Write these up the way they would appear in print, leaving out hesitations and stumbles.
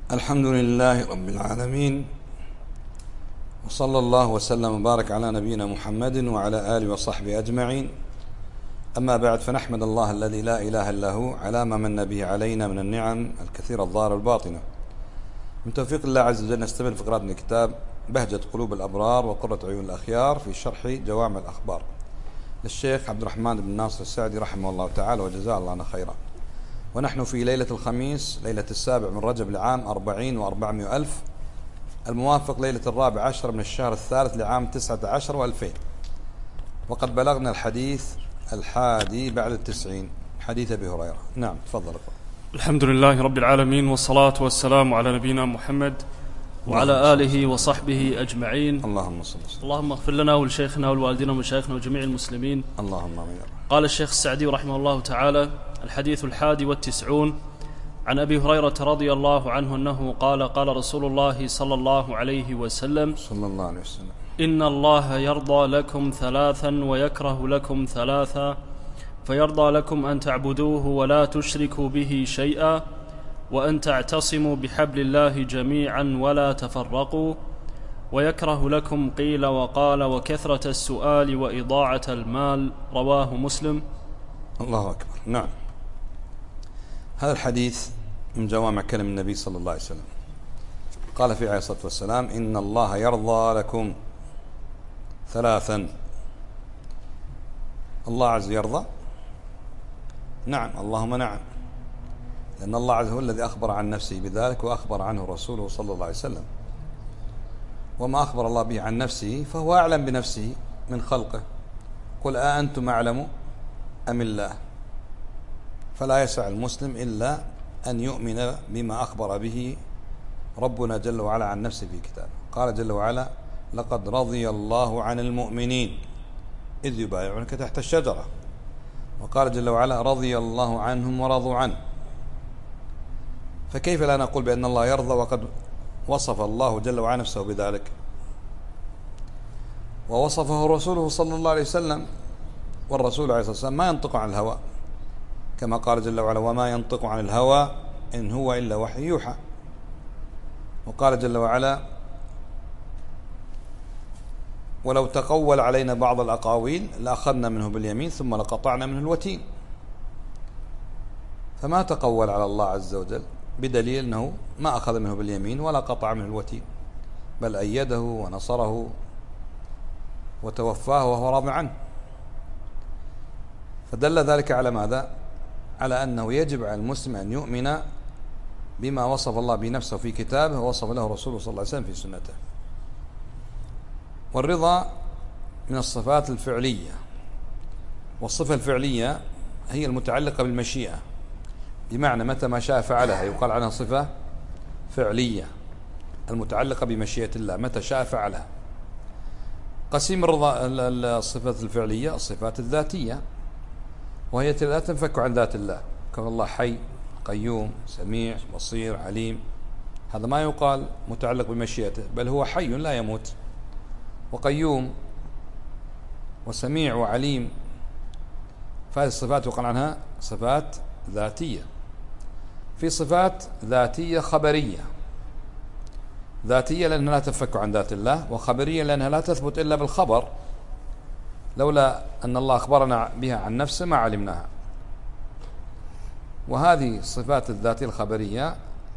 الحمد لله رب العالمين، وصلى الله وسلم وبارك على نبينا محمد وعلى آله وصحبه أجمعين. أما بعد، فنحمد الله الذي لا إله إلا هو على ما من به علينا من النعم الكثيرة الظاهرة الباطنة. من توفيق الله عز وجل نستمر في قراءة كتاب بهجة قلوب الأبرار وقرة عيون الأخيار في شرح جوامع الأخبار للشيخ عبد الرحمن بن ناصر السعدي رحمه الله تعالى وجزاه الله خيرا. ونحن في ليلة الخميس، ليلة 7 من رجب لعام 40 و400 ألف، الموافق ليلة 14 من الشهر الثالث لعام 19 و2000. وقد بلغنا الحديث 91 حديث أبي هريرة. نعم، تفضل. الحمد لله رب العالمين، والصلاة والسلام على نبينا محمد وعلى آله وصحبه أجمعين. اللهم صل وسلم. اللهم اغفر لنا ولشيخنا والوالدين ومشايخنا وجميع المسلمين. اللهم آمين. قال الشيخ السعدي رحمه الله تعالى: الحديث 91 عن أبي هريرة رضي الله عنه أنه قال: قال رسول الله صلى الله عليه وسلم: إن الله يرضى لكم ثلاثا ويكره لكم ثلاثا، فيرضى لكم أن تعبدوه ولا تشركوا به شيئا، وأن تعتصموا بحبل الله جميعا ولا تفرقوا، ويكره لكم قيل وقال وكثرة السؤال وإضاعة المال. رواه مسلم. الله أكبر. نعم، هذا الحديث من جوامع كلم النبي صلى الله عليه وسلم. قال فيه عليه الصلاة والسلام: إن الله يرضى لكم ثلاثا. الله عز يرضى؟ نعم، اللهم نعم، لأن الله عز هو الذي أخبر عن نفسه بذلك، وأخبر عنه رسوله صلى الله عليه وسلم. وما أخبر الله به عن نفسه فهو أعلم بنفسه من خلقه. قل أأنتم أعلم أم الله؟ فلا يسع المسلم إلا أن يؤمن بما أخبر به ربنا جل وعلا عن نفسه في كتابه. قال جل وعلا: لقد رضي الله عن المؤمنين إذ يبايعونك تحت الشجرة. وقال جل وعلا: رضي الله عنهم ورضوا عنه. فكيف لا نقول بأن الله يرضى وقد وصف الله جل وعلا نفسه بذلك، ووصفه رسوله صلى الله عليه وسلم؟ والرسول عليه الصلاة والسلام ما ينطق عن الهوى، كما قال جل وعلا: وما ينطق عن الهوى إن هو إلا وحي يوحى. وقال جل وعلا: ولو تقول علينا بعض الأقاويل لأخذنا منه باليمين ثم لقطعنا منه الوتين. فما تقول على الله عز وجل، بدليل أنه ما أخذ منه باليمين ولا قطع منه الوتين، بل أيده ونصره وتوفاه وهو راض عنه. فدل ذلك على ماذا؟ على أنه يجب على المسلم أن يؤمن بما وصف الله بنفسه في كتابه ووصف له رسوله صلى الله عليه وسلم في سنته. والرضا من الصفات الفعلية، والصفة الفعلية هي المتعلقة بالمشيئة، بمعنى متى ما شاء فعلها يقال عنها صفة فعلية المتعلقة بمشيئة الله، متى شاء فعلها. قسيم الرضا الصفات الفعلية الصفات الذاتية، وهي لا تنفك عن ذات الله، كما الله حي قيوم سميع بصير عليم. هذا ما يقال متعلق بمشيئته، بل هو حي لا يموت وقيوم وسميع وعليم. فهذه الصفات يقال عنها صفات ذاتية. في صفات ذاتية خبرية، ذاتية لأنها لا تنفك عن ذات الله، وخبرية لأنها لا تثبت إلا بالخبر، لولا أن الله أخبرنا بها عن نفسه ما علمناها. وهذه الصفات الذاتية الخبرية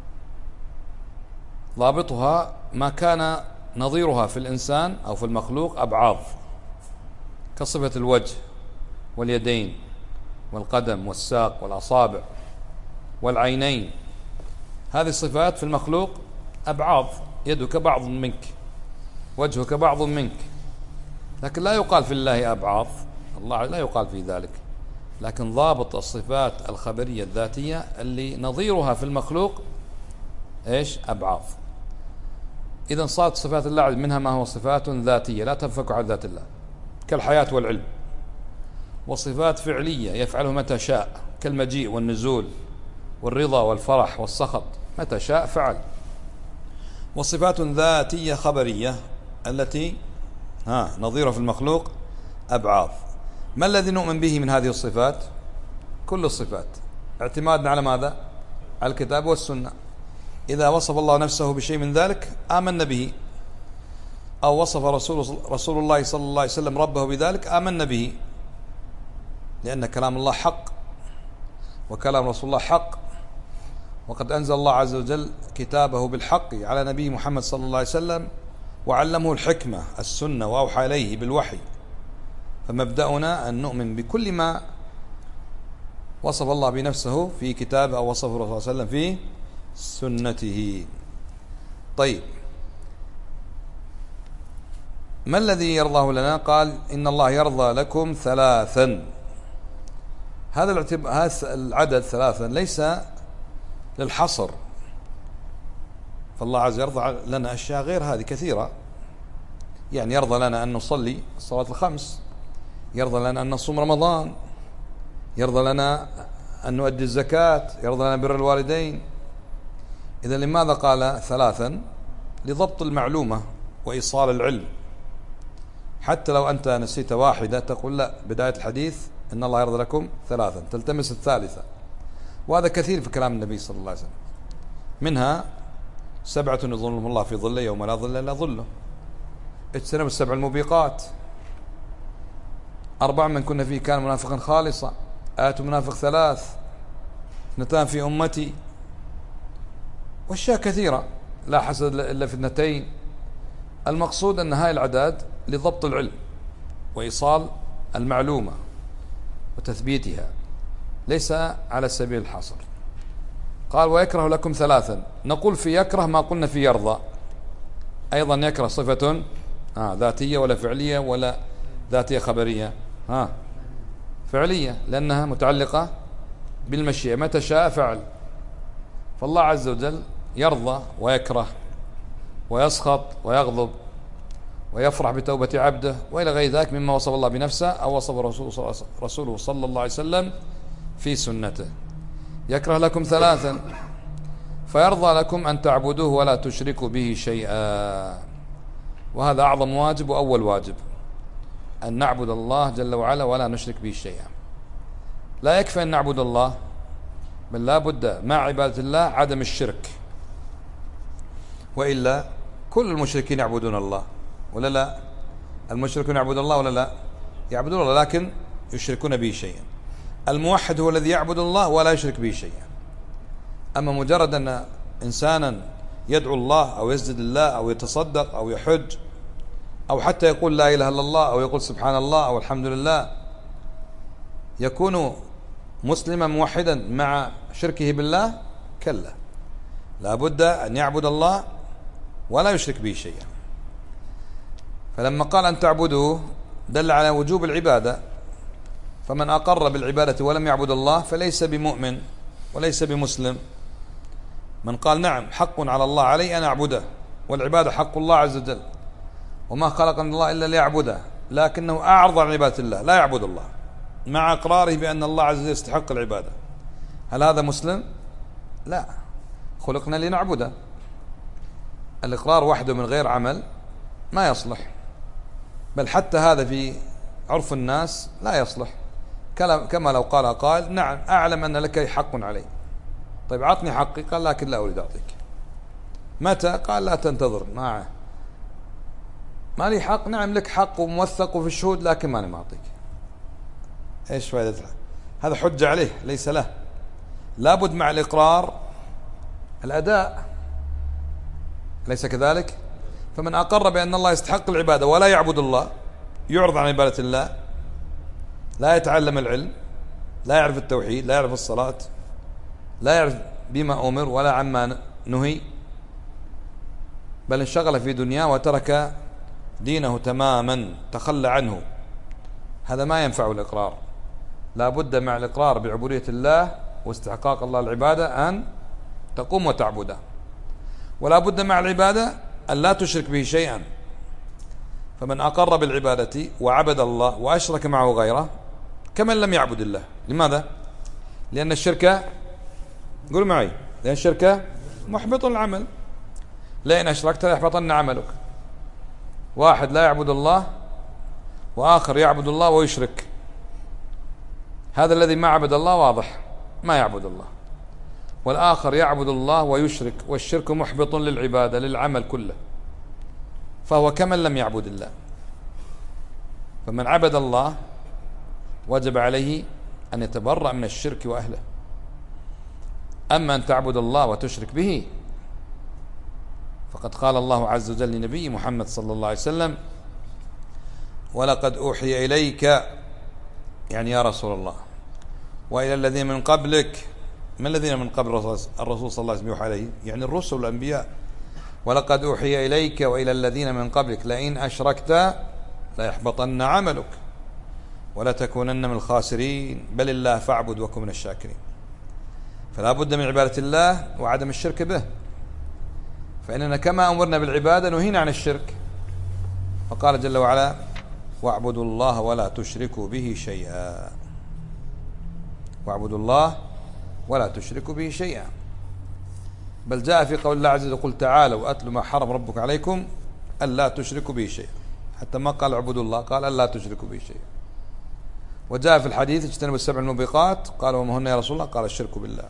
ضابطها ما كان نظيرها في الإنسان أو في المخلوق أبعاض، كصفة الوجه واليدين والقدم والساق والأصابع والعينين. هذه الصفات في المخلوق أبعاض، يدك بعض منك، وجهك بعض منك، لكن لا يقال في الله أبعاض، الله لا يقال في ذلك. لكن ضابط الصفات الخبرية الذاتية اللي نظيرها في المخلوق إيش؟ أبعاض. إذن صارت صفات الله منها ما هو صفات ذاتية لا تنفك عن ذات الله كالحياة والعلم، وصفات فعلية يفعله متى شاء كالمجيء والنزول والرضا والفرح والسخط، متى شاء فعل. وصفات ذاتية خبرية التي نظيرها في المخلوق أبعاض. ما الذي نؤمن به من هذه الصفات؟ كل الصفات، اعتمادنا على ماذا؟ على الكتاب والسنة. إذا وصف الله نفسه بشيء من ذلك آمنا به، أو وصف رسول الله صلى الله عليه وسلم ربه بذلك آمنا به، لأن كلام الله حق وكلام رسول الله حق، وقد أنزل الله عز وجل كتابه بالحق على نبي محمد صلى الله عليه وسلم وعلمه الحكمة السنة وأوحى إليه بالوحي. فمبدأنا أن نؤمن بكل ما وصف الله بنفسه في كتابه أو وصفه الرسول صلى الله عليه وسلم في سنته. طيب، ما الذي يرضاه لنا؟ قال إن الله يرضى لكم ثلاثا. هذا العدد ثلاثا ليس للحصر، فالله عز وجل يرضى لنا أشياء غير هذه كثيرة. يعني يرضى لنا أن نصلي الصلاة الخمس، يرضى لنا أن نصوم رمضان، يرضى لنا أن نؤدي الزكاة، يرضى لنا بر الوالدين. إذا لماذا قال ثلاثا؟ لضبط المعلومة وإيصال العلم. حتى لو أنت نسيت واحدة تقول لا، بداية الحديث إن الله يرضى لكم ثلاثا، تلتمس الثالثة. وهذا كثير في كلام النبي صلى الله عليه وسلم. منها 7 يظلهم الله في ظله يوم لا ظل إلا ظله. اجتنبوا 7 الموبقات. 4 من كنا فيه كان منافقا خالصا. آية منافق 3. 2 في أمتي. واشياء كثيرة لا حسد إلا في 2. المقصود أن هاي الأعداد لضبط العلم وإيصال المعلومة وتثبيتها، ليس على سبيل الحصر. قال ويكره لكم ثلاثا. نقول في يكره ما قلنا في يرضى. أيضا يكره صفة ذاتية ولا فعلية ولا ذاتية خبرية؟ فعلية، لأنها متعلقة بالمشيئة، متى شاء فعل. فالله عز وجل يرضى ويكره ويسخط ويغضب ويفرح بتوبة عبده وإلى غير ذلك مما وصف الله بنفسه أو وصف رسوله صلى الله عليه وسلم في سنته. يكره لكم ثلاثا، فيرضى لكم أن تعبدوه ولا تشركوا به شيئا. وهذا أعظم واجب وأول واجب، أن نعبد الله جل وعلا ولا نشرك به شيئا. لا يكفي أن نعبد الله، بل لا بد مع عبادة الله عدم الشرك، وإلا كل المشركين يعبدون الله ولا لا؟ المشركون يعبدون الله ولا لا؟ يعبدون الله لكن يشركون به شيئا. الموحد هو الذي يعبد الله ولا يشرك به شيئا. أما مجرد أن إنسانا يدعو الله أو يسجد الله أو يتصدق أو يحج أو حتى يقول لا إله إلا الله أو يقول سبحان الله أو الحمد لله، يكون مسلما موحدا مع شركه بالله؟ كلا، لا بد أن يعبد الله ولا يشرك به شيئا. فلما قال أن تعبدوه دل على وجوب العبادة. فمن أقر بالعبادة ولم يعبد الله فليس بمؤمن وليس بمسلم. من قال نعم حق على الله علي أن أعبده، والعبادة حق الله عز وجل، وما خلقنا الله إلا ليعبده، لكنه أعرض عن عبادة الله، لا يعبد الله مع إقراره بأن الله عز وجل يستحق العبادة، هل هذا مسلم؟ لا، خلقنا لنعبده. الإقرار وحده من غير عمل ما يصلح، بل حتى هذا في عرف الناس لا يصلح. كما لو قال قائل نعم أعلم أن لك حق علي، طيب عطني حقي، قال لكن لا أريد أعطيك. متى؟ قال لا تنتظر معه، ما لي حق. نعم لك حق وموثق في الشهود لكن ماني معطيك. ايش فائدتها؟ هذا حجة عليه ليس له. لابد مع الإقرار الأداء، ليس كذلك؟ فمن أقر بأن الله يستحق العبادة ولا يعبد الله، يعرض عن عبادة الله، لا يتعلم العلم، لا يعرف التوحيد، لا يعرف الصلاة، لا يعرف بما أمر ولا عما نهي، بل انشغل في دنياه وترك دينه تماما، تخلى عنه. هذا ما ينفع الإقرار. لا بد مع الإقرار بعبودية الله واستحقاق الله العبادة أن تقوم وتعبده، ولا بد مع العبادة أن لا تشرك به شيئا. فمن أقر بالعبادة وعبد الله وأشرك معه غيره كمن لم يعبد الله. لماذا؟ لأن الشرك، قول معي، لأن الشرك محبط العمل. لئن أشركت ليحبطن عملك. واحد لا يعبد الله وآخر يعبد الله ويشرك، هذا الذي ما عبد الله واضح ما يعبد الله. والآخر يعبد الله ويشرك، والشرك محبط للعبادة للعمل كله، فهو كمن لم يعبد الله. فمن عبد الله وجب عليه أن يتبرأ من الشرك وأهله. أما أن تعبد الله وتشرك به فقد قال الله عز وجل لنبي محمد صلى الله عليه وسلم: ولقد أوحي إليك، يعني يا رسول الله، وإلى الذين من قبلك. من الذين من قبل الرسول صلى الله عليه وسلم يوحى عليه؟ يعني الرسل والأنبياء. ولقد أوحي إليك وإلى الذين من قبلك لئن أشركت ليحبطن عملك ولتكونن من الخاسرين بل الله فاعبد وكن من الشاكرين. فلا بد من عبادة الله وعدم الشرك به، فإننا كما أمرنا بالعبادة نهينا عن الشرك. فقال جل وعلا: واعبدوا الله ولا تشركوا به شيئا. واعبدوا الله ولا تشركوا به شيئا. بل جاء في قول الله عز وجل: قل تعالوا أتل ما حرم ربك عليكم ألا تشركوا به شيئا. حتى ما قال اعبدوا الله، قال ألا تشركوا به شيئا. وجاء في الحديث: اجتنبوا السبع الموبقات. قال: وما هن يا رسول الله؟ قال: الشرك بالله.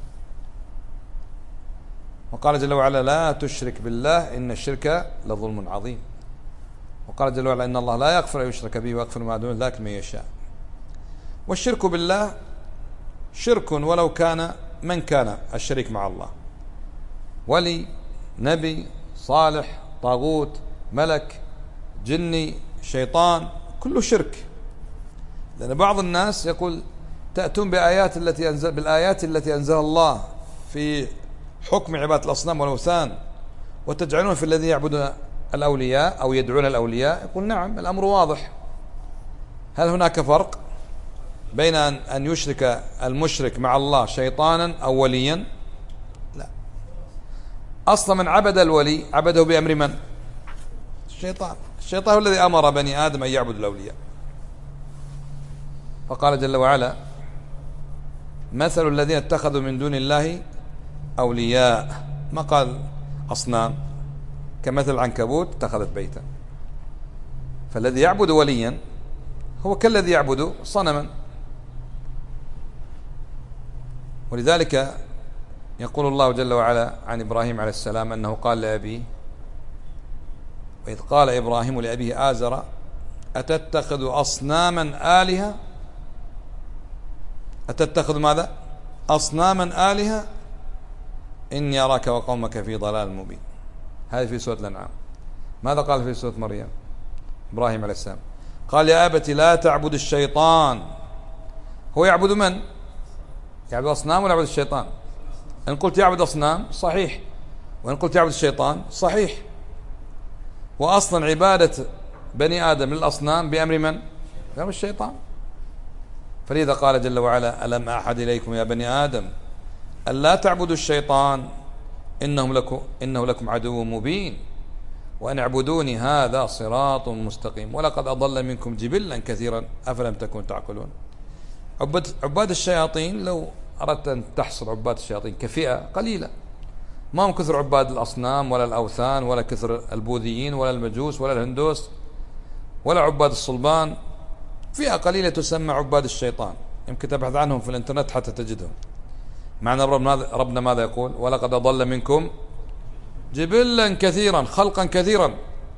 وقال جل وعلا: لا تشرك بالله إن الشرك لظلم عظيم. وقال جل وعلا: إن الله لا يغفر أن يشرك به ويغفر ما دون ذلك من يشاء. والشرك بالله شرك ولو كان من كان الشريك مع الله، ولي، نبي، صالح، طاغوت، ملك، جني، شيطان، كله شرك. لأن بعض الناس يقول: تأتون بالآيات التي أنزل الله في حكم عبادة الأصنام والأوثان وتجعلون في الذين يعبدون الأولياء أو يدعون الأولياء. يقول: نعم، الأمر واضح. هل هناك فرق بين أن يشرك المشرك مع الله شيطانا أو وليا؟ لا. أصلا من عبد الولي عبده بأمر من؟ الشيطان. الشيطان هو الذي أمر بني آدم أن يعبدوا الأولياء. فقال جل وعلا: مثل الذين اتخذوا من دون الله أولياء. ما قال أصنام، كمثل العنكبوت اتخذت بيتا. فالذي يعبد وليا هو كالذي يعبد صنما. ولذلك يقول الله جل وعلا عن إبراهيم عليه السلام أنه قال لأبيه: وإذ قال إبراهيم لأبيه آزر أتتخذ أصناما آلهة. أتتخذ ماذا؟ أصناما آلهة إني أراك وقومك في ضلال مبين. هذه في سورة الأنعام. ماذا قال في سورة مريم إبراهيم عليه السلام؟ قال: يا أبت لا تعبد الشيطان. هو يعبد من؟ يعبد أصنام ولا يعبد الشيطان؟ إن قلت يعبد أصنام صحيح، وإن قلت يعبد الشيطان صحيح. وأصلا عبادة بني آدم للأصنام بأمر من؟ بأمر الشيطان. فلذا قال جل وعلا: ألم أعهد إليكم يا بني آدم ألا تعبدوا الشيطان إنه لكم عدو مبين وأن اعبدوني هذا صراط مستقيم ولقد أضل منكم جبلا كثيرا أفلم تكونوا تعقلون. عباد الشياطين، لو أردت أن تحصر عباد الشياطين كفئة قليلة، ما هم كثر عباد الأصنام ولا الأوثان ولا كثر البوذيين ولا المجوس ولا الهندوس ولا عباد الصلبان. فئة قليلة تسمى عباد الشيطان، يمكن تبحث عنهم في الانترنت حتى تجدهم. معنى ربنا ماذا يقول؟ ولقد أضل منكم جبلا كثيرا، خلقا كثيرا.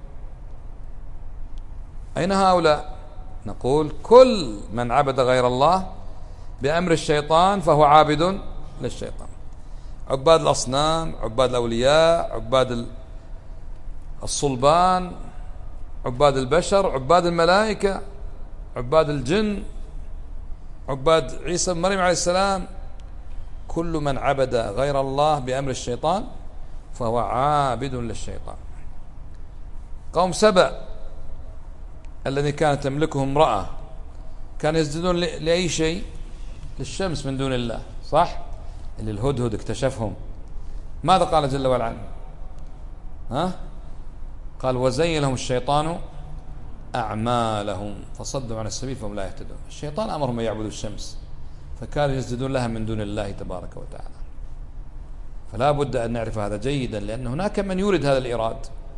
أين هؤلاء؟ نقول: كل من عبد غير الله بأمر الشيطان فهو عابد للشيطان. عباد الأصنام، عباد الأولياء، عباد الصلبان، عباد البشر، عباد الملائكة، عباد الجن، عباد عيسى بن مريم عليه السلام، كل من عبد غير الله بأمر الشيطان فهو عابد للشيطان. قوم سبأ الذي كانت تملكهم امرأة كانوا يسجدون لأي شيء؟ للشمس من دون الله، صح؟ اللي الهدهد اكتشفهم. ماذا قال جل وعلا عنه؟ قال: وزين لهم الشيطان أعمالهم فصدوا عن السبيل فهم لا يهتدون. الشيطان أمرهم أن يعبدوا الشمس فكانوا يسجدون لها من دون الله تبارك وتعالى. فلا بد أن نعرف هذا جيدا، لأن هناك من يورد هذا الإيراد.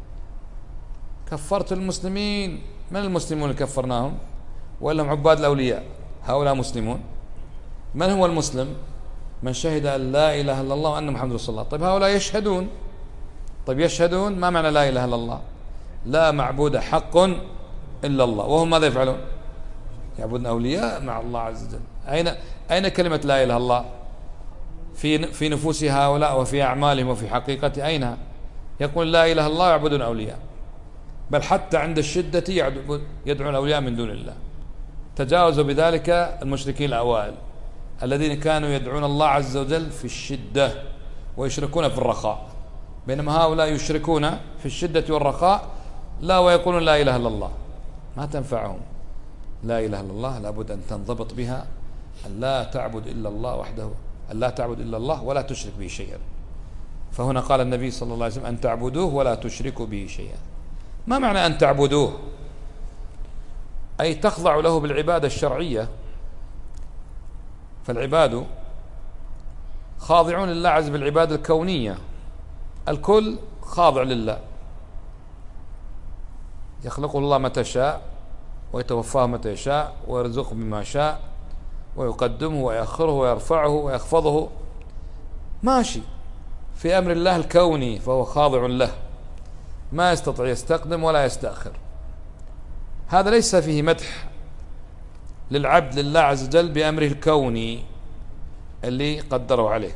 كفرت المسلمين. من المسلمون اللي كفرناهم؟ وإلا هم عباد الأولياء؟ هؤلاء مسلمون. من هو المسلم؟ من شهد أن لا إله إلا الله وأن محمد رسول الله. طيب هؤلاء يشهدون، طيب يشهدون، ما معنى لا إله إلا الله؟ لا معبود حق إلا الله، وهم ماذا يفعلون؟ يعبدون أولياء مع الله عز وجل. أين كلمة لا إله إلا الله في نفوس هؤلاء وفي أعمالهم وفي حقيقة؟ أين؟ يقول لا إله إلا الله يعبدون أولياء، بل حتى عند الشدة يدعون أولياء من دون الله. تجاوزوا بذلك المشركين الأوائل الذين كانوا يدعون الله عز وجل في الشدة ويشركون في الرخاء، بينما هؤلاء يشركون في الشدة والرخاء لا ويقولون لا إله إلا الله. ما تنفعهم لا إله إلا الله، لابد أن تنضبط بها أن لا تعبد إلا الله وحده، أن لا تعبد إلا الله ولا تشرك به شيئا. فهنا قال النبي صلى الله عليه وسلم أن تعبدوه ولا تشركوا به شيئا. ما معنى أن تعبدوه؟ أي تخضع له بالعبادة الشرعية. فالعباد خاضعون لله عز بالعبادة الكونية، الكل خاضع لله، يخلقه الله متى شاء ويتوفاه متى يشاء ويرزقه بما شاء ويقدمه ويأخره ويرفعه ويخفضه، ماشي في أمر الله الكوني، فهو خاضع له، ما يستطيع يستقدم ولا يستأخر. هذا ليس فيه مدح للعبد لله عز وجل بأمره الكوني اللي قدره عليه،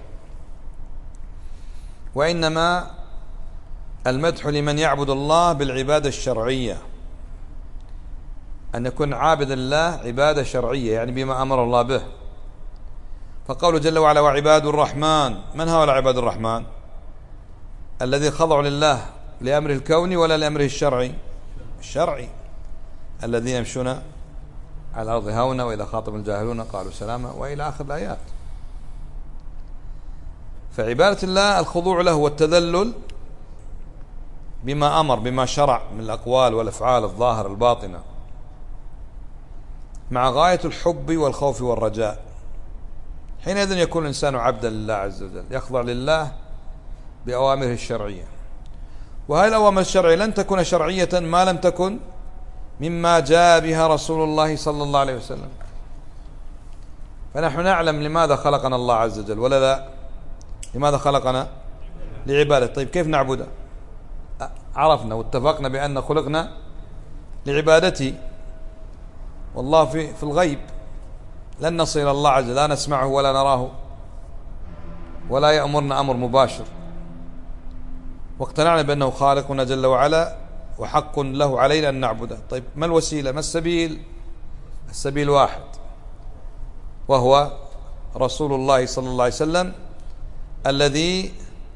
وإنما المدح لمن يعبد الله بالعبادة الشرعية، أن يكون عابد الله عبادة شرعية، يعني بما أمر الله به. فقوله جل وعلا وعباد الرحمن، من هؤلاء عباد الرحمن؟ الذي خضعوا لله لأمره الكوني ولا لأمره الشرعي؟ الشرعي، الذين يمشون على الأرض هونا وإذا خاطب الجاهلون قالوا سلاما، وإلى آخر الآيات. فعبادة الله الخضوع له والتذلل بما أمر، بما شرع من الأقوال والأفعال الظاهرة الباطنة، مع غاية الحب والخوف والرجاء. حينئذ يكون الإنسان عبدا لله عز وجل، يخضع لله بأوامره الشرعية. وهذه الأوامر الشرعية لن تكون شرعية ما لم تكن مما جاء بها رسول الله صلى الله عليه وسلم. فنحن نعلم لماذا خلقنا الله عز وجل، ولا لا؟ لماذا خلقنا؟ لعبادة. طيب كيف نعبده؟ عرفنا واتفقنا بأن خلقنا لعبادته، والله في الغيب لن نصل إلى الله عز وجل، لا نسمعه ولا نراه ولا يأمرنا أمر مباشر، واقتنعنا بأنه خالقنا جل وعلا وحق له علينا أن نعبده. طيب ما الوسيلة؟ ما السبيل؟ السبيل واحد، وهو رسول الله صلى الله عليه وسلم الذي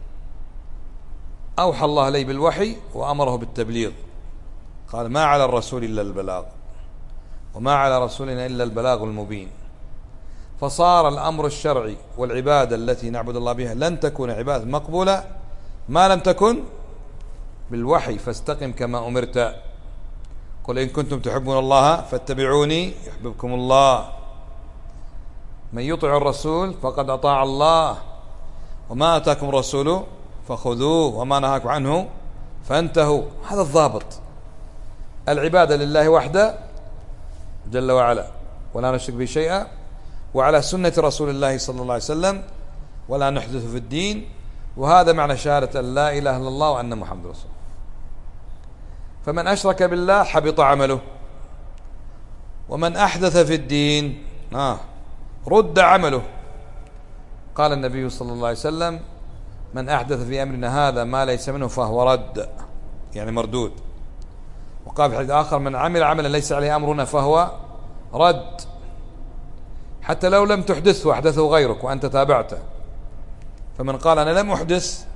أوحى الله إليه بالوحي وأمره بالتبليغ. قال ما على الرسول إلا البلاغ، وما على رسولنا إلا البلاغ المبين. فصار الأمر الشرعي والعبادة التي نعبد الله بها لن تكون عبادة مقبولة ما لم تكن بالوحي. فاستقم كما أمرت، قل إن كنتم تحبون الله فاتبعوني يحببكم الله. من يطع الرسول فقد أطاع الله، وما أتاكم الرسول فخذوه وما نهاكم عنه فانتهوا. هذا الضابط، العبادة لله وحده جل وعلا ولا نشرك به شيئا، وعلى سنة رسول الله صلى الله عليه وسلم، ولا نحدث في الدين. وهذا معنى شهادة أن لا إله إلا الله وأن محمد رسول. فمن أشرك بالله حبط عمله، ومن أحدث في الدين رد عمله. قال النبي صلى الله عليه وسلم من أحدث في أمرنا هذا ما ليس منه فهو رد، يعني مردود. وقال في حديث آخر من عمل عملا ليس عليه أمرنا فهو رد، حتى لو لم تحدثه أحدثه غيرك وأنت تابعته. فمن قال أنا لم أحدث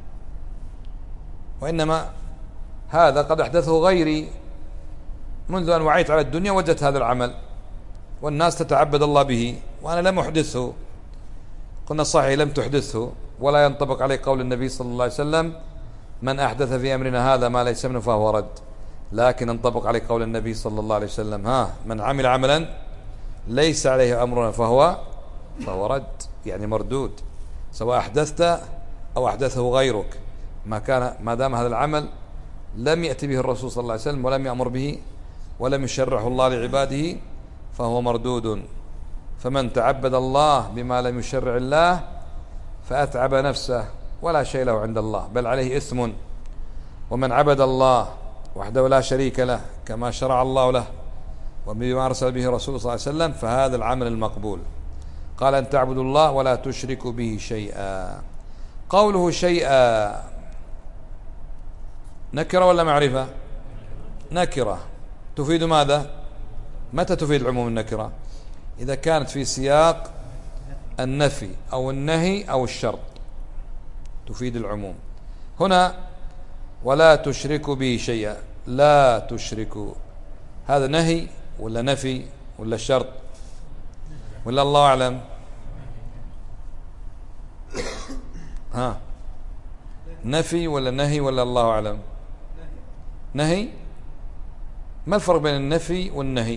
وإنما هذا قد أحدثه غيري منذ أن وعيت على الدنيا، وجدت هذا العمل والناس تتعبد الله به وأنا لم أحدثه، قلنا صحيح لم تحدثه، ولا ينطبق عليه قول النبي صلى الله عليه وسلم من أحدث في أمرنا هذا ما ليس منه فهو رد. لكن ينطبق عليه قول النبي صلى الله عليه وسلم من عمل عملا ليس عليه أمرنا فهو رد، يعني مردود، سواء أحدثت أو أحدثه غيرك، ما دام هذا العمل لم يأتي به الرسول صلى الله عليه وسلم ولم يأمر به ولم يشرعه الله لعباده فهو مردود. فمن تعبد الله بما لم يشرع الله فأتعب نفسه ولا شيء له عند الله بل عليه إثم، ومن عبد الله وحده لا شريك له كما شرع الله له وبما أرسل به رسول صلى الله عليه وسلم فهذا العمل المقبول. قال أن تعبدوا الله ولا تشركوا به شيئا. قوله شيئا نكرة ولا معرفة؟ نكرة تفيد ماذا؟ متى تفيد العموم النكرة؟ إذا كانت في سياق النفي أو النهي أو الشرط تفيد العموم. هنا ولا تشركوا به شيئا، لا تشركوا، هذا نهي ولا نفي ولا شرط ولا الله أعلم؟ ها، نفي ولا نهي ولا الله أعلم؟ نهي. ما الفرق بين النفي والنهي؟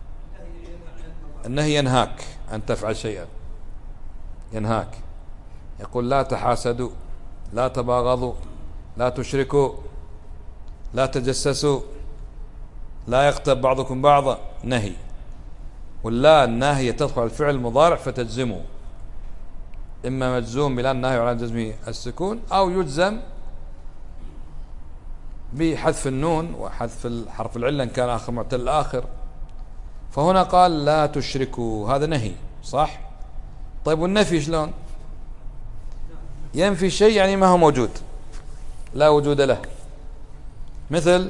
النهي ينهاك أن تفعل شيئا، ينهاك، يقول لا تحاسدوا، لا تباغضوا، لا تشركوا، لا تجسسوا، لا يغتب بعضكم بعضا، نهي. ولا الناهية تدخل الفعل المضارع فتجزمه، إما مجزوم بلا النهي على جزمه السكون أو يجزم بحذف النون وحذف الحرف العلة إن كان آخر معتل الآخر. فهنا قال لا تشركوا، هذا نهي صح؟ طيب والنفي شلون؟ ينفي شيء يعني ما هو موجود، لا وجود له، مثل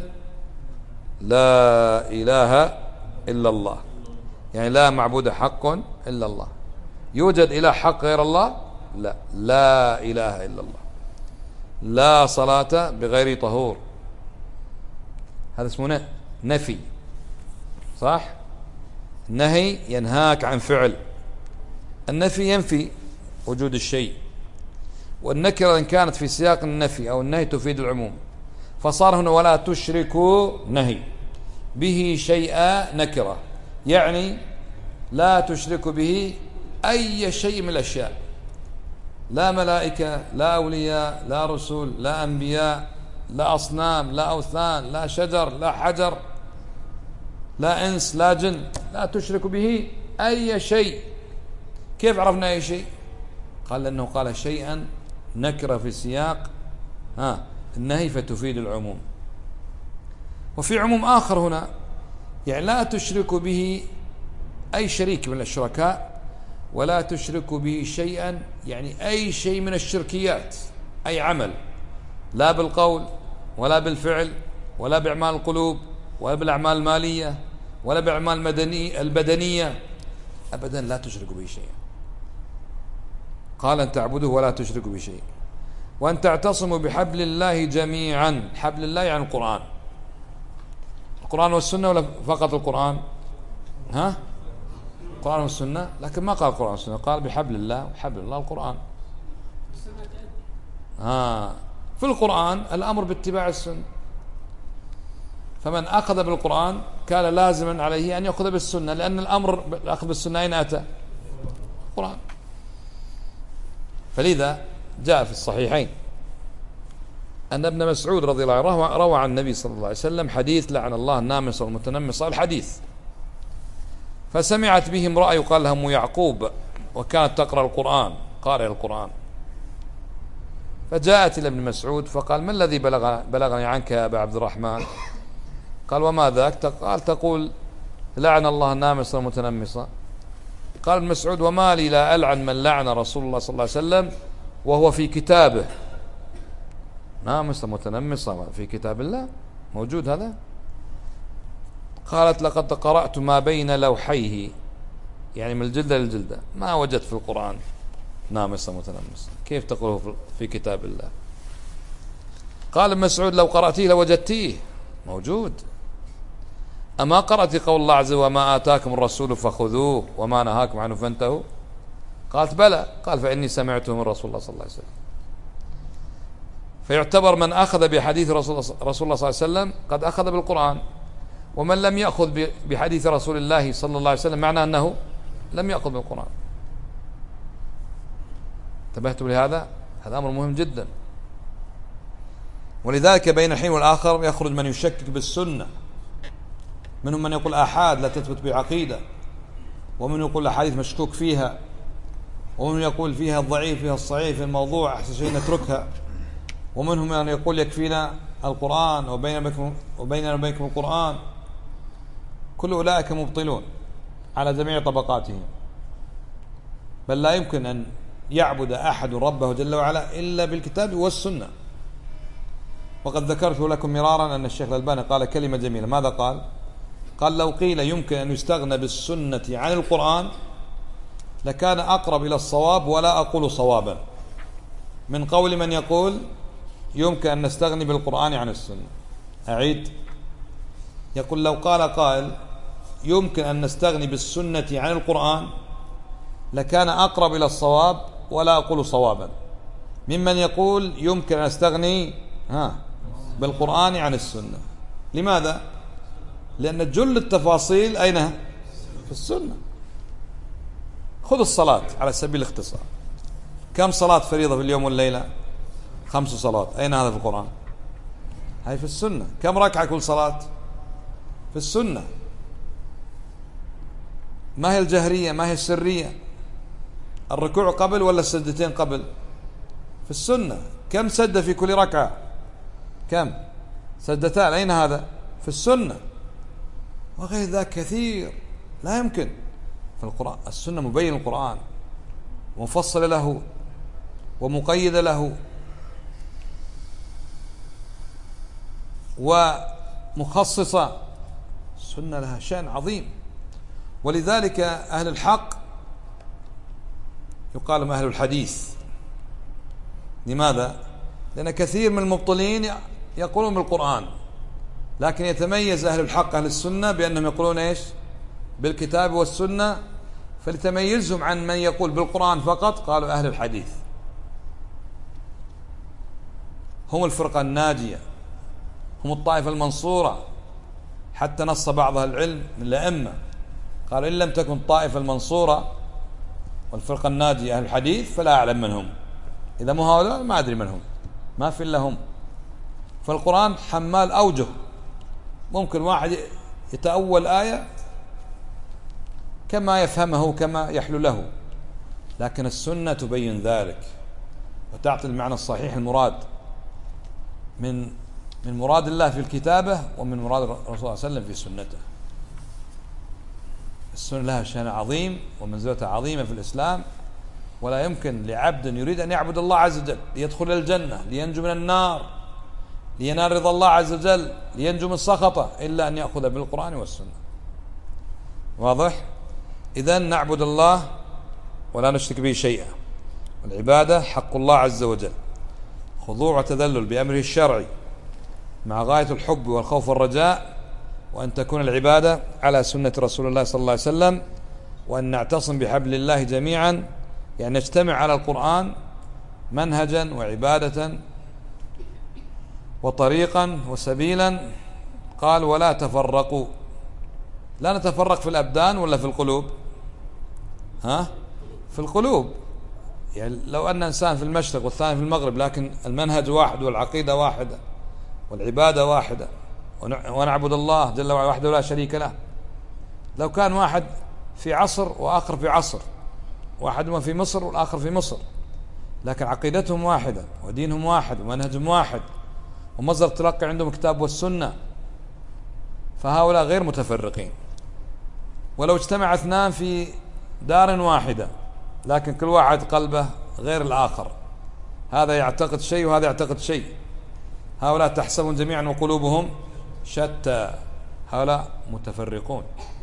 لا إله إلا الله، يعني لا معبود حق إلا الله. يوجد إله حق غير الله؟ لا، لا إله إلا الله. لا صلاة بغير طهور، هذا اسمه نفي صح؟ النهي ينهاك عن فعل، النفي ينفي وجود الشيء، والنكرة إن كانت في سياق النفي أو النهي تفيد العموم. فصار هنا ولا تشركوا نهي، به شيئا نكرة، يعني لا تشركوا به أي شيء من الأشياء، لا ملائكة، لا أولياء، لا رسول، لا أنبياء، لا أصنام، لا أوثان، لا شجر، لا حجر، لا إنس، لا جن، لا تشركوا به أي شيء. كيف عرفنا أي شيء؟ قال لأنه قال شيئا نكرة في سياق النهي فتفيد العموم. وفي عموم آخر هنا، يعني لا تشركوا به أي شريك من الشركاء، ولا تشركوا به شيئا يعني أي شيء من الشركيات، أي عمل، لا بالقول ولا بالفعل ولا بأعمال القلوب ولا بالأعمال المالية ولا بأعمال البدنية، أبدا لا تشركوا به شيئا. قال أن تعبدوه ولا تشركوا به شيئا، وأن تعتصموا بحبل الله جميعا. حبل الله يعني القرآن، القرآن والسنة ولا فقط القرآن؟ القرآن والسنة، لكن ما قال القرآن والسنة، قال بحبل الله، وحبل الله القرآن. في القرآن الأمر باتباع السنة، فمن أخذ بالقرآن كان لازما عليه أن يأخذ بالسنة، لأن الأمر بالأخذ بالسنة أين أتى؟ القرآن. فلذا جاء في الصحيحين أن ابن مسعود رضي الله عنه روى عن النبي صلى الله عليه وسلم حديث لعن الله النامص والمتنمص، الحديث. فسمعت به امرأة يقال لها أم يعقوب، وكانت تقرأ القرآن، قارئ القرآن، فجاءت إلى ابن مسعود فقال ما الذي بلغني عنك يا أبا عبد الرحمن؟ قال وما ذاك؟ قال تقول لعن الله النامص والمتنمصة. قال ابن مسعود وما لي لا ألعن من لعن رسول الله صلى الله عليه وسلم وهو في كتابه. نامصة متنمصة في كتاب الله موجود هذا؟ قالت لقد قرأت ما بين لوحيه، يعني من الجلدة للجلدة، ما وجدت في القرآن نامصة متنمصة، كيف تقوله في كتاب الله؟ قال ابن مسعود لو قرأتيه لوجدتيه موجود. أما قرأت قول الله عز وجل وما آتاكم الرسول فخذوه وما نهاكم عنه فانتهوا؟ قالت بلى. قال فإني سمعته من رسول الله صلى الله عليه وسلم. فيعتبر من أخذ بحديث رسول الله صلى الله عليه وسلم قد أخذ بالقرآن، ومن لم يأخذ بحديث رسول الله صلى الله عليه وسلم معناه أنه لم يأخذ بالقرآن. انتبهتوا لهذا؟ هذا أمر مهم جدا. ولذلك بين الحين والآخر يخرج من يشكك بالسنة، منهم من يقول آحاد لا تثبت بعقيدة، ومن يقول الأحاديث مشكوك فيها، ومن يقول فيها الضعيف فيها الصحيح في الموضوع أحسن شيء نتركها، ومنهم من يقول يكفينا القرآن وبيننا وبينكم القرآن. كل أولئك مبطلون على جميع طبقاتهم، بل لا يمكن أن يعبد أحد ربه جل وعلا إلا بالكتاب والسنة. وقد ذكرت لكم مرارا أن الشيخ الألباني قال كلمة جميلة. ماذا قال؟ قال لو قيل يمكن أن يستغنى بالسنة عن القرآن لكان أقرب إلى الصواب، ولا أقول صوابا، من قول من يقول يمكن أن نستغني بالقرآن عن السنة. أعيد، يقول لو قال قائل يمكن أن نستغني بالسنة عن القرآن لكان أقرب إلى الصواب، ولا أقول صوابا، ممن يقول يمكن أن نستغني بالقرآن عن السنة. لماذا؟ لأن جل التفاصيل أين؟ في السنة. خذ الصلاة على سبيل الاختصار، كم صلاة فريضة في اليوم والليلة؟ 5 صلوات. أين هذا في القرآن؟ هاي في السنة. كم ركعة كل صلاة؟ في السنة. ما هي الجهرية؟ ما هي السرية؟ الركوع قبل ولا السجدتين قبل؟ في السنة. كم سجدة في كل ركعة؟ كم؟ سجدتان. أين هذا؟ في السنة. وغير ذلك كثير لا يمكن في القرآن. السنة مبين القرآن، مفصل له ومقيد له ومخصصة. السنة لها شأن عظيم، ولذلك أهل الحق يقال لهم أهل الحديث. لماذا؟ لأن كثير من المبطلين يقولون بالقرآن، لكن يتميز أهل الحق أهل السنة بأنهم يقولون إيش؟ بالكتاب والسنة. فلتميزهم عن من يقول بالقرآن فقط قالوا أهل الحديث. هم الفرقة الناجية، هم الطائفة المنصورة. حتى نص بعض العلم من الأئمة قالوا إن لم تكن الطائفة المنصورة والفرقة الناجية أهل الحديث فلا أعلم من هم. إذا مو هؤلاء ما أدري من هم، ما في إلا هم. فالقرآن حمال أوجه، ممكن واحد يتأول آية كما يفهمه كما يحلو له، لكن السنة تبين ذلك وتعطي المعنى الصحيح المراد من مراد الله في الكتابة ومن مراد الرسول صلى الله عليه وسلم في سنته. السنة لها شأن عظيم ومنزلة عظيمة في الإسلام، ولا يمكن لعبد يريد أن يعبد الله عز وجل ليدخل الجنة لينجو من النار لينال رضا الله عز وجل لينجو من سخطه إلا أن يأخذ بالقرآن والسنة. واضح؟ إذن نعبد الله ولا نشرك به شيئا، والعبادة حق الله عز وجل، خضوع وتذلل بأمره الشرعي مع غاية الحب والخوف والرجاء، وأن تكون العبادة على سنة رسول الله صلى الله عليه وسلم، وأن نعتصم بحبل الله جميعا، يعني نجتمع على القرآن منهجا وعبادة وطريقا وسبيلا. قال ولا تفرقوا. لا نتفرق في الأبدان ولا في القلوب؟ في القلوب. يعني لو أن إنسان في المشرق والثاني في المغرب لكن المنهج واحد والعقيدة واحدة والعبادة واحدة ونعبد الله جل وعلا وحده لا شريك له، لو كان واحد في عصر وآخر في عصر، واحد في مصر والآخر في مصر، لكن عقيدتهم واحدة ودينهم واحد ومنهجهم واحد ومصدر تلقي عندهم الكتاب والسنة، فهؤلاء غير متفرقين. ولو اجتمع اثنان في دار واحدة لكن كل واحد قلبه غير الآخر، هذا يعتقد شيء وهذا يعتقد شيء، هؤلاء تحسبون جميعا وقلوبهم شتى، هؤلاء متفرقون.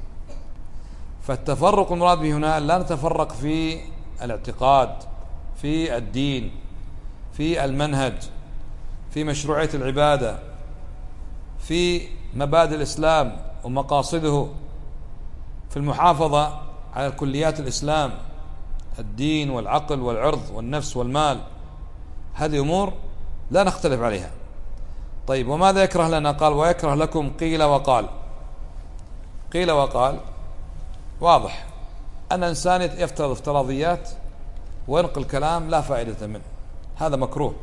فالتفرق المراد به هنا لا نتفرق في الاعتقاد، في الدين، في المنهج، في مشروعية العبادة، في مبادئ الإسلام ومقاصده، في المحافظة على كليات الإسلام، الدين والعقل والعرض والنفس والمال. هذه أمور لا نختلف عليها. طيب وماذا يكره لنا؟ قال ويكره لكم قيل وقال. قيل وقال واضح أن إنسان يفترض افتراضيات وينقل كلام لا فائدة منه، هذا مكروه.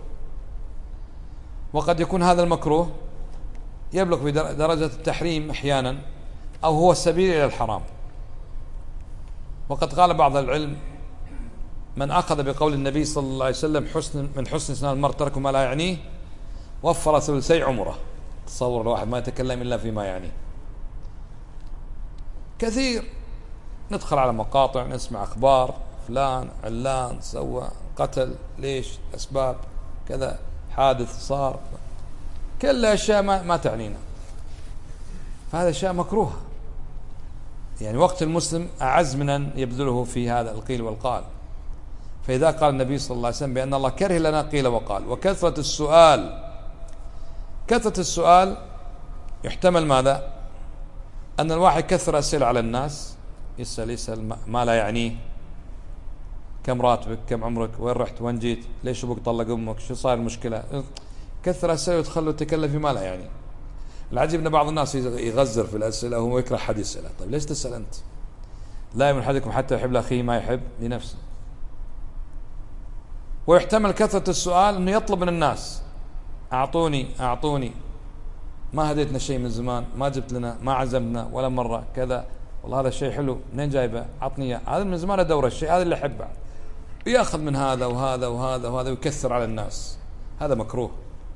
وقد يكون هذا المكروه يبلغ بدرجة التحريم أحيانا، أو هو السبيل إلى الحرام. وقد قال بعض العلم: من أخذ بقول النبي صلى الله عليه وسلم من حسن إسلام المرء ترك ما لا يعنيه وفر ثلثي عمره. تصور الواحد ما يتكلم إلا فيما يعنيه. كثير ندخل على مقاطع نسمع أخبار فلان علان سوى قتل، ليش؟ أسباب كذا، حادث صار، كل أشياء ما تعنينا. فهذا أشياء مكروهة. يعني وقت المسلم أعز من أن يبذله في هذا القيل والقال. فإذا قال النبي صلى الله عليه وسلم بأن الله كره لنا قيل وقال وكثرة السؤال، كثرة السؤال يحتمل ماذا؟ أن الواحد كثر أسئلة على الناس، يسأل ما لا يعنيه: كم راتبك؟ كم عمرك؟ وين رحت؟ وين جيت؟ ليش أبوك طلق أمك؟ شو صار المشكلة؟ كثر أسئلة يتخلوا يتكلم فيما لا يعني. العجيب أن بعض الناس يغزر في الأسئلة وهو يكره حد يسأله. طيب ليش تسأل أنت؟ لا يؤمن أحدكم حتى يحب لأخيه ما يحب لنفسه. ويحتمل كثرة السؤال أنه يطلب من الناس: أعطوني، ما هديتنا شيء من زمان، ما جبت لنا، ما عزمنا ولا مرة كذا، والله هذا الشيء حلو، منين جايبه؟ عطني إياه، هذا من زمان أدور الشيء هذا اللي أحبه. يأخذ من هذا وهذا وهذا وهذا ويكثر على الناس. هذا مكروه.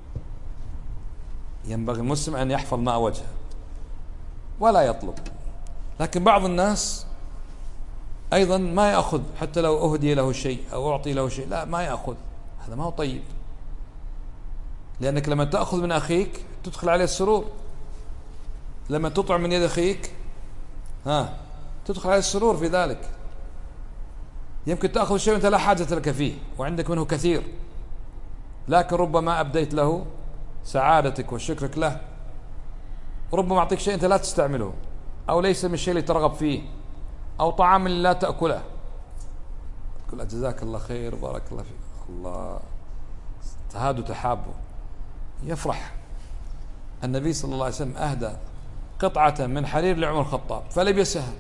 ينبغي المسلم أن يحفظ ماء وجهه ولا يطلب. لكن بعض الناس أيضا ما يأخذ حتى لو أهدي له شيء أو أعطي له شيء، لا ما يأخذ. هذا ما هو طيب، لأنك لما تأخذ من أخيك تدخل عليه السرور. لما تطعم من يد أخيك تدخل عليه السرور في ذلك. يمكن تأخذ شيء وأنت لا حاجة لك فيه وعندك منه كثير، لكن ربما أبديت له سعادتك وشكرك له، وربما أعطيك شيء أنت لا تستعمله أو ليس من الشيء اللي ترغب فيه، أو طعام اللي لا تأكله. تقول جزاك الله خير بارك الله فيك، الله تهادوا تحابوا. يفرح. النبي صلى الله عليه وسلم أهدى قطعة من حرير لعمر الخطاب فلبسها،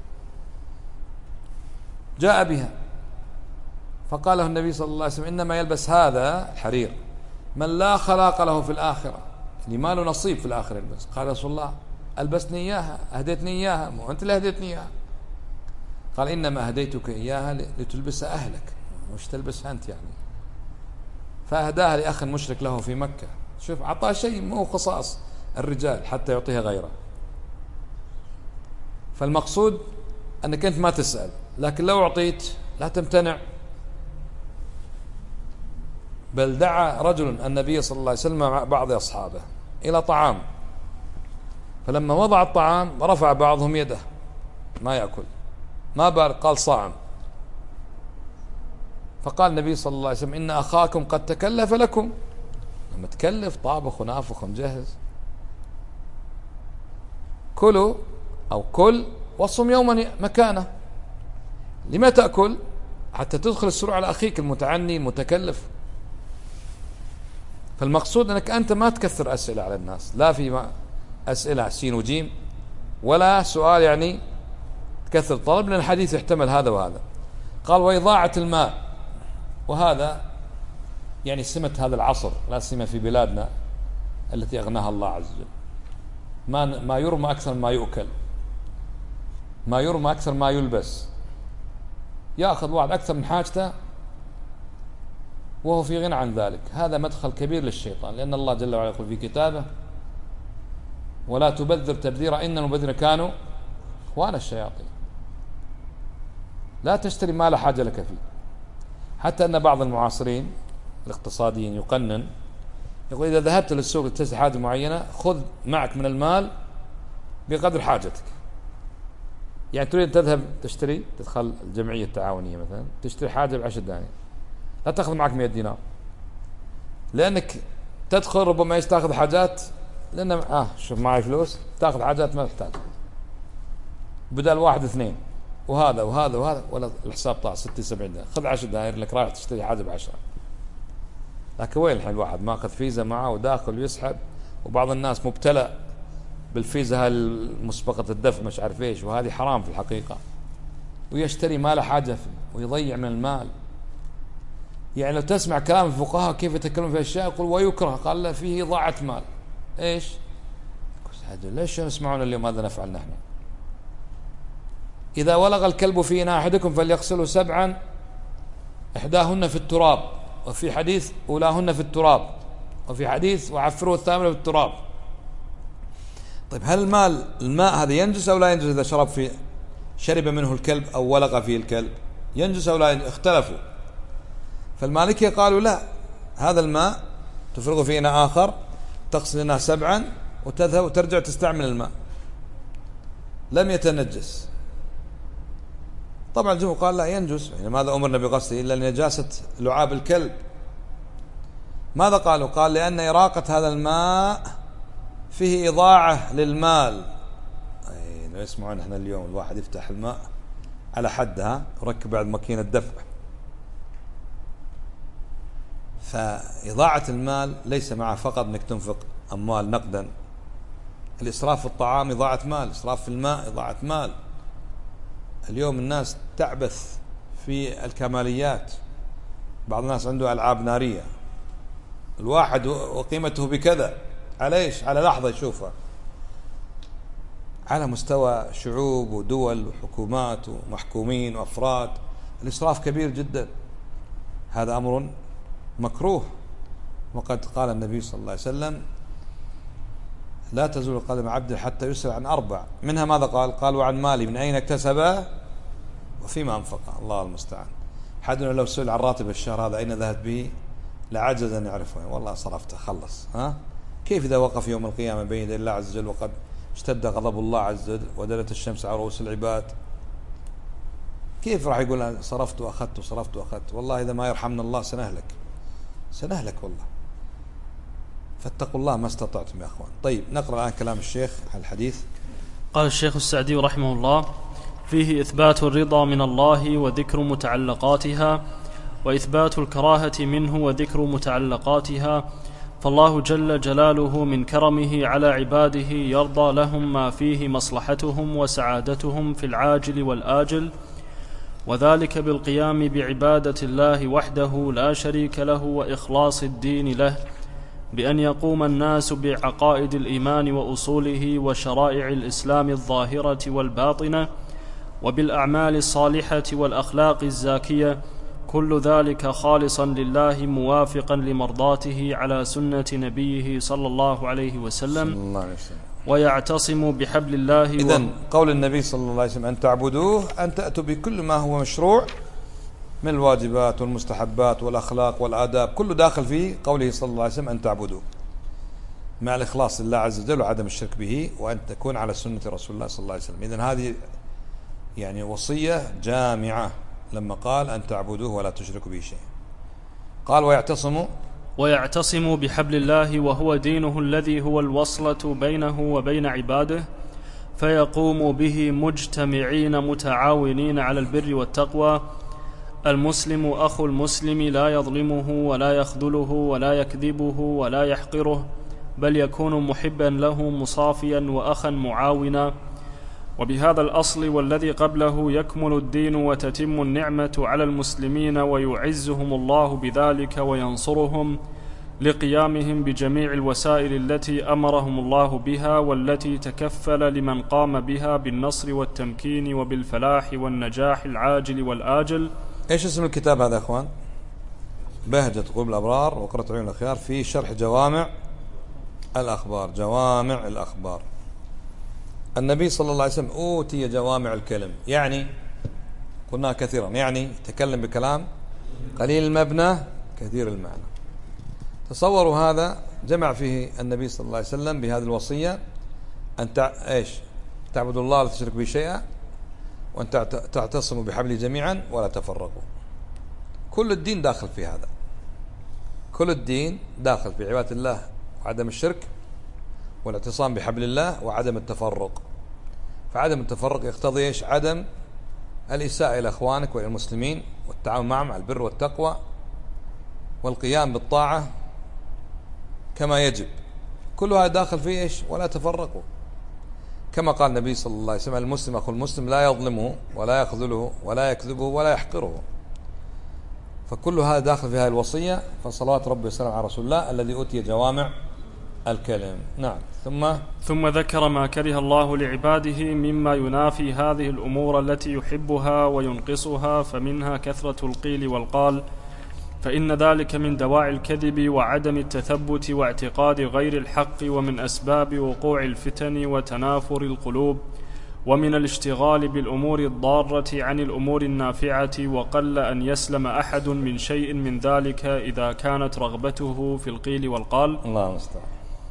جاء بها فقال له النبي صلى الله عليه وسلم: إنما يلبس هذا الحرير من لا خلاق له في الآخرة، اللي ما له نصيب في الآخرة يلبس. قال رسول الله: ألبسني إياها، أهديتني إياها، مو أنت اللي أهديتني إياها. قال: إنما أهديتك إياها لتلبسها أهلك، مش تلبسها أنت يعني. فأهداها لأخ مشرك له في مكة. شوف، عطاه شيء مو خصاص الرجال حتى يعطيها غيره. فالمقصود أنك أنت ما تسأل، لكن لو أعطيت لا تمتنع. بل دعا رجل النبي صلى الله عليه وسلم مع بعض أصحابه إلى طعام، فلما وضع الطعام رفع بعضهم يده ما يأكل، ما بارك، قال: صاعم. فقال النبي صلى الله عليه وسلم: إن أخاكم قد تكلف لكم. لما تكلف طابخ ونافخ ومجهز. كلوا أو كل وصم يوما مكانه. لما تأكل؟ حتى تدخل السرور على أخيك المتعني المتكلف. فالمقصود أنك أنت ما تكثر أسئلة على الناس، لا في أسئلة سين وجيم، ولا سؤال يعني تكثر طلب، لأن الحديث يحتمل هذا وهذا. قال: وإضاعة الماء، وهذا يعني سمة هذا العصر، لا سمة في بلادنا التي أغناها الله عز وجل. ما يرمى أكثر ما يؤكل، ما يرمى أكثر ما يلبس. يأخذ واحد أكثر من حاجته وهو في غنى عن ذلك. هذا مدخل كبير للشيطان، لأن الله جل وعلا يقول في كتابه: ولا تبذر تبذيرا إن المبذرين كانوا إخوان الشياطين. لا تشتري ما لا حاجة لك فيه. حتى أن بعض المعاصرين الاقتصاديين يقنن، يقول: إذا ذهبت للسوق لتشتري حاجة معينة خذ معك من المال بقدر حاجتك. يعني تريد تذهب تشتري، تدخل الجمعية التعاونية مثلا تشتري حاجة ب10 دنانير، لا تأخذ معك 100 دينار، لأنك تدخل ربما تأخذ حاجات، لأن شوف معي فلوس، تأخذ حاجات ما تحتاج، بدل 1 2 وهذا وهذا وهذا، ولا الحساب طاع 60 70 دينار، خذ 10 دنانير لك رايح تشتري حاجة ب10. لكن وين الحين الواحد ما أخذ فيزا معه وداخل ويسحب، وبعض الناس مبتلى بالفيزا المسبقة الدفع مش عارف ايش، وهذه حرام في الحقيقة، ويشتري ما له حاجة فيه ويضيع من المال. يعني لو تسمع كلام الفقهاء كيف يتكلمون في أشياء، يقول ويكره، قال له فيه ضاعة مال. ايش؟ ليش يسمعون اليوم هذا نفعل نحن؟ إذا ولغ الكلب في إناء أحدكم فليغسله 7 إحداهن في التراب، وفي حديث أولاهن في التراب، وفي حديث وعفره 8 في التراب. طيب هل الماء هذا ينجس أو لا ينجس إذا شرب منه الكلب أو ولغ فيه الكلب؟ ينجس أو لا ينجس؟ اختلفوا. فالمالكية قالوا لا، هذا الماء تفرغه في إناء آخر، تغسل إناء 7 وتذهب وترجع تستعمل الماء، لم يتنجس. طبعا الجمهور قال لا ينجس، يعني ماذا أمرنا بغسله إلا لنجاسة لعاب الكلب. ماذا قالوا؟ قال لأن إراقة هذا الماء فيه إضاعة للمال. يسمعون احنا اليوم الواحد يفتح الماء على حدها وركب بعد ماكينة دفع. فإضاعة المال ليس معه فقط أنك تنفق أموال نقدا، الإسراف في الطعام إضاعة مال، الإسراف في الماء إضاعة مال. اليوم الناس تعبث في الكماليات، بعض الناس عنده ألعاب نارية، الواحد وقيمته بكذا، على ايش؟ على لحظة يشوفها، على مستوى شعوب ودول وحكومات ومحكومين وأفراد. الإسراف كبير جدا، هذا أمر مكروه. وقد قال النبي صلى الله عليه وسلم لا تزول قدم عبد حتى يسأل عن 4، منها ماذا قال؟ قال وعن مالي من أين اكتسبه وفيما أنفقه. الله المستعان. حدنا لو سئل عن راتب الشهر هذا أين ذهب به لعجز أن يعرفه، والله صرفته خلص. كيف إذا وقف يوم القيامة بين يدي الله عز وجل وقد اشتد غضب الله عز وجل ودلت الشمس على رؤوس العباد، كيف راح يقول صرفت وأخذت وصرفت وأخذت؟ والله إذا ما يرحمنا الله سنهلك والله. فاتقوا الله ما استطعتم يا أخوان. طيب نقرأ الآن كلام الشيخ على الحديث. قال الشيخ السعدي رحمه الله: فيه إثبات الرضا من الله وذكر متعلقاتها، وإثبات الكراهة منه وذكر متعلقاتها. فالله جل جلاله من كرمه على عباده يرضى لهم ما فيه مصلحتهم وسعادتهم في العاجل والآجل، وذلك بالقيام بعبادة الله وحده لا شريك له وإخلاص الدين له، بأن يقوم الناس بعقائد الإيمان وأصوله وشرائع الإسلام الظاهرة والباطنة، وبالأعمال الصالحة والأخلاق الزاكية، كل ذلك خالصا لله موافقا لمرضاته على سنة نبيه صلى الله عليه وسلم، ويعتصم بحبل الله. إذن قول النبي صلى الله عليه وسلم أن تعبدوه أن تأتوا بكل ما هو مشروع من الواجبات والمستحبات والأخلاق والآداب، كله داخل في قوله صلى الله عليه وسلم أن تعبدوه، مع الإخلاص لله عز وجل وعدم الشرك به، وأن تكون على سنة رسول الله صلى الله عليه وسلم. إذن هذه يعني وصية جامعة لما قال أن تعبدوه ولا تشركوا به شيء. قال ويعتصم بحبل الله، وهو دينه الذي هو الوصلة بينه وبين عباده، فيقوم به مجتمعين متعاونين على البر والتقوى. المسلم أخو المسلم لا يظلمه ولا يخذله ولا يكذبه ولا يحقره، بل يكون محبا له مصافيا وأخا معاونا. وبهذا الأصل والذي قبله يكمل الدين وتتم النعمة على المسلمين، ويعزهم الله بذلك وينصرهم لقيامهم بجميع الوسائل التي أمرهم الله بها، والتي تكفل لمن قام بها بالنصر والتمكين وبالفلاح والنجاح العاجل والآجل. إيش اسم الكتاب هذا يا أخوان؟ بهجة قلوب الأبرار وقرة عيون الأخيار في شرح جوامع الأخبار. جوامع الأخبار. النبي صلى الله عليه وسلم أوتي جوامع الكلم، يعني قلنا كثيرا، يعني تكلم بكلام قليل المبنى كثير المعنى. تصوروا هذا جمع فيه النبي صلى الله عليه وسلم بهذه الوصية أن تعبدوا الله ولا تشركوا به شيئا، وأن تعتصموا بحبله جميعا ولا تفرقوا. كل الدين داخل في هذا، كل الدين داخل في عبادة الله وعدم الشرك والاعتصام بحبل الله وعدم التفرق. فعدم التفرق يقتضي عدم الإساءة إلى أخوانك وإلى المسلمين، والتعاون معهم على البر والتقوى، والقيام بالطاعة كما يجب. كل هذا داخل فيه ولا تفرقوا، كما قال النبي صلى الله عليه وسلم: المسلم أخو المسلم لا يظلمه ولا يخذله ولا يكذبه ولا يحقره. فكل هذا داخل في هذه الوصية. فصلوات ربي وسلام على رسول الله الذي أوتي جوامع الكلم. نعم. ثم ذكر ما كره الله لعباده مما ينافي هذه الأمور التي يحبها وينقصها، فمنها كثرة القيل والقال، فإن ذلك من دواعي الكذب وعدم التثبت واعتقاد غير الحق، ومن أسباب وقوع الفتن وتنافر القلوب، ومن الاشتغال بالأمور الضارة عن الأمور النافعة، وقل أن يسلم أحد من شيء من ذلك إذا كانت رغبته في القيل والقال. الله المستعان.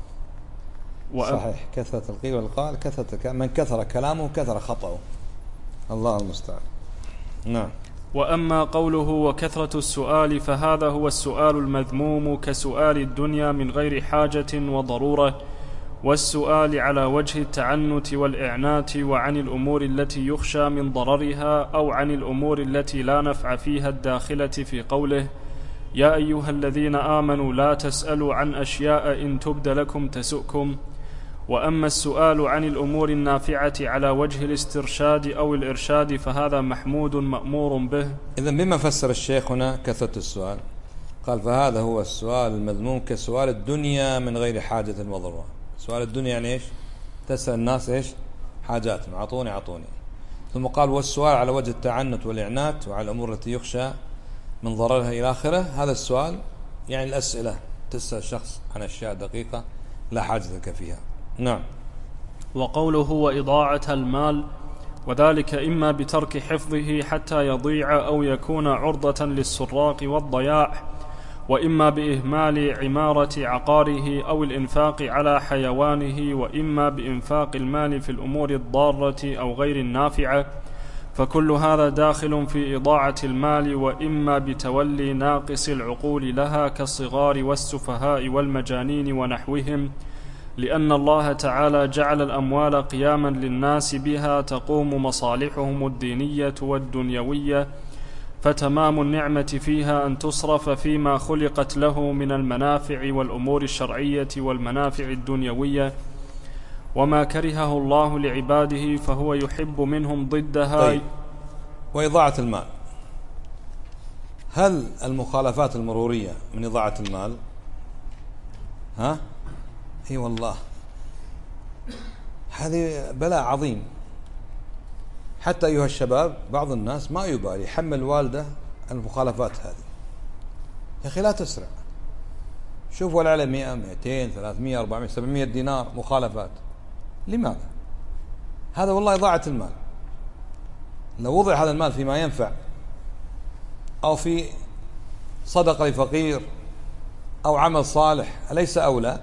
صحيح، كثرة القيل والقال، من كثر كلامه كثر خطأه. الله المستعان. نعم. وأما قوله وكثرة السؤال فهذا هو السؤال المذموم، كسؤال الدنيا من غير حاجة وضرورة، والسؤال على وجه التعنت والإعنات، وعن الأمور التي يخشى من ضررها، أو عن الأمور التي لا نفع فيها، الداخلة في قوله يا أيها الذين آمنوا لا تسألوا عن أشياء إن تبد لكم تسؤكم. وأما السؤال عن الأمور النافعة على وجه الاسترشاد أو الإرشاد فهذا محمود مأمور به. إذن بما فسر الشيخ هنا كثرة السؤال؟ قال فهذا هو السؤال المذموم كسؤال الدنيا من غير حاجة وضرورة. سؤال الدنيا يعني إيش؟ تسأل الناس إيش؟ حاجاتهم، أعطوني. ثم قال والسؤال على وجه التعنت والإعنات وعلى الأمور التي يخشى من ضررها إلى آخره. هذا السؤال يعني الأسئلة، تسأل شخص عن أشياء دقيقة لا حاجة لك فيها. نعم. وقوله وإضاعة المال، وذلك إما بترك حفظه حتى يضيع أو يكون عرضة للسراق والضياع، وإما بإهمال عمارة عقاره أو الإنفاق على حيوانه، وإما بإنفاق المال في الأمور الضارة أو غير النافعة، فكل هذا داخل في إضاعة المال، وإما بتولي ناقص العقول لها كالصغار والسفهاء والمجانين ونحوهم، لأن الله تعالى جعل الأموال قياما للناس بها تقوم مصالحهم الدينية والدنيوية، فتمام النعمة فيها أن تصرف فيما خلقت له من المنافع والأمور الشرعية والمنافع الدنيوية. وما كرهه الله لعباده فهو يحب منهم ضدها. طيب. وإضاعة المال، هل المخالفات المرورية من إضاعة المال؟ اي والله، هذه بلاء عظيم. حتى أيها الشباب بعض الناس ما يبالي يحمل والده المخالفات هذه. يا أخي لا تسرع، شوف ولا على 100 200 300 400 700 دينار مخالفات. لماذا؟ هذا والله إضاعة المال. لو وضع هذا المال فيما ينفع، أو في صدقة لفقير أو عمل صالح، أليس أولى؟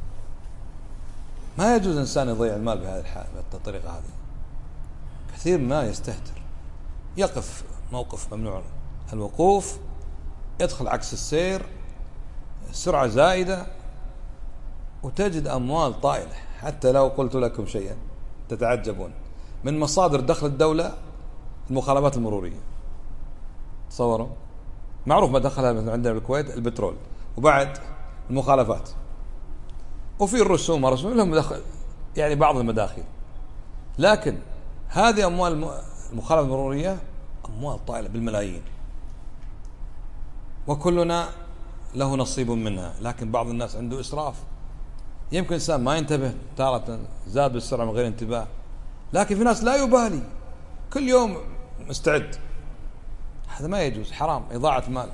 ما يجوز إنسان يضيع المال بهذه الطريقة هذه. كثير ما يستهتر، يقف موقف ممنوع الوقوف، يدخل عكس السير، سرعة زائدة، وتجد أموال طائلة. حتى لو قلت لكم شيئا تتعجبون، من مصادر دخل الدولة المخالفات المرورية. تصوروا، معروف ما دخلها مثلا عندنا بالكويت البترول، وبعد المخالفات، وفي الرسوم لهم مدخل، يعني بعض المداخل. لكن هذه أموال المخالفة المرورية أموال طائلة بالملايين، وكلنا له نصيب منها. لكن بعض الناس عنده إسراف، يمكن إنسان ما ينتبه، تارة زاد بالسرعة من غير انتباه، لكن في ناس لا يبالي، كل يوم مستعد. هذا ما يجوز، حرام، إضاعة مال.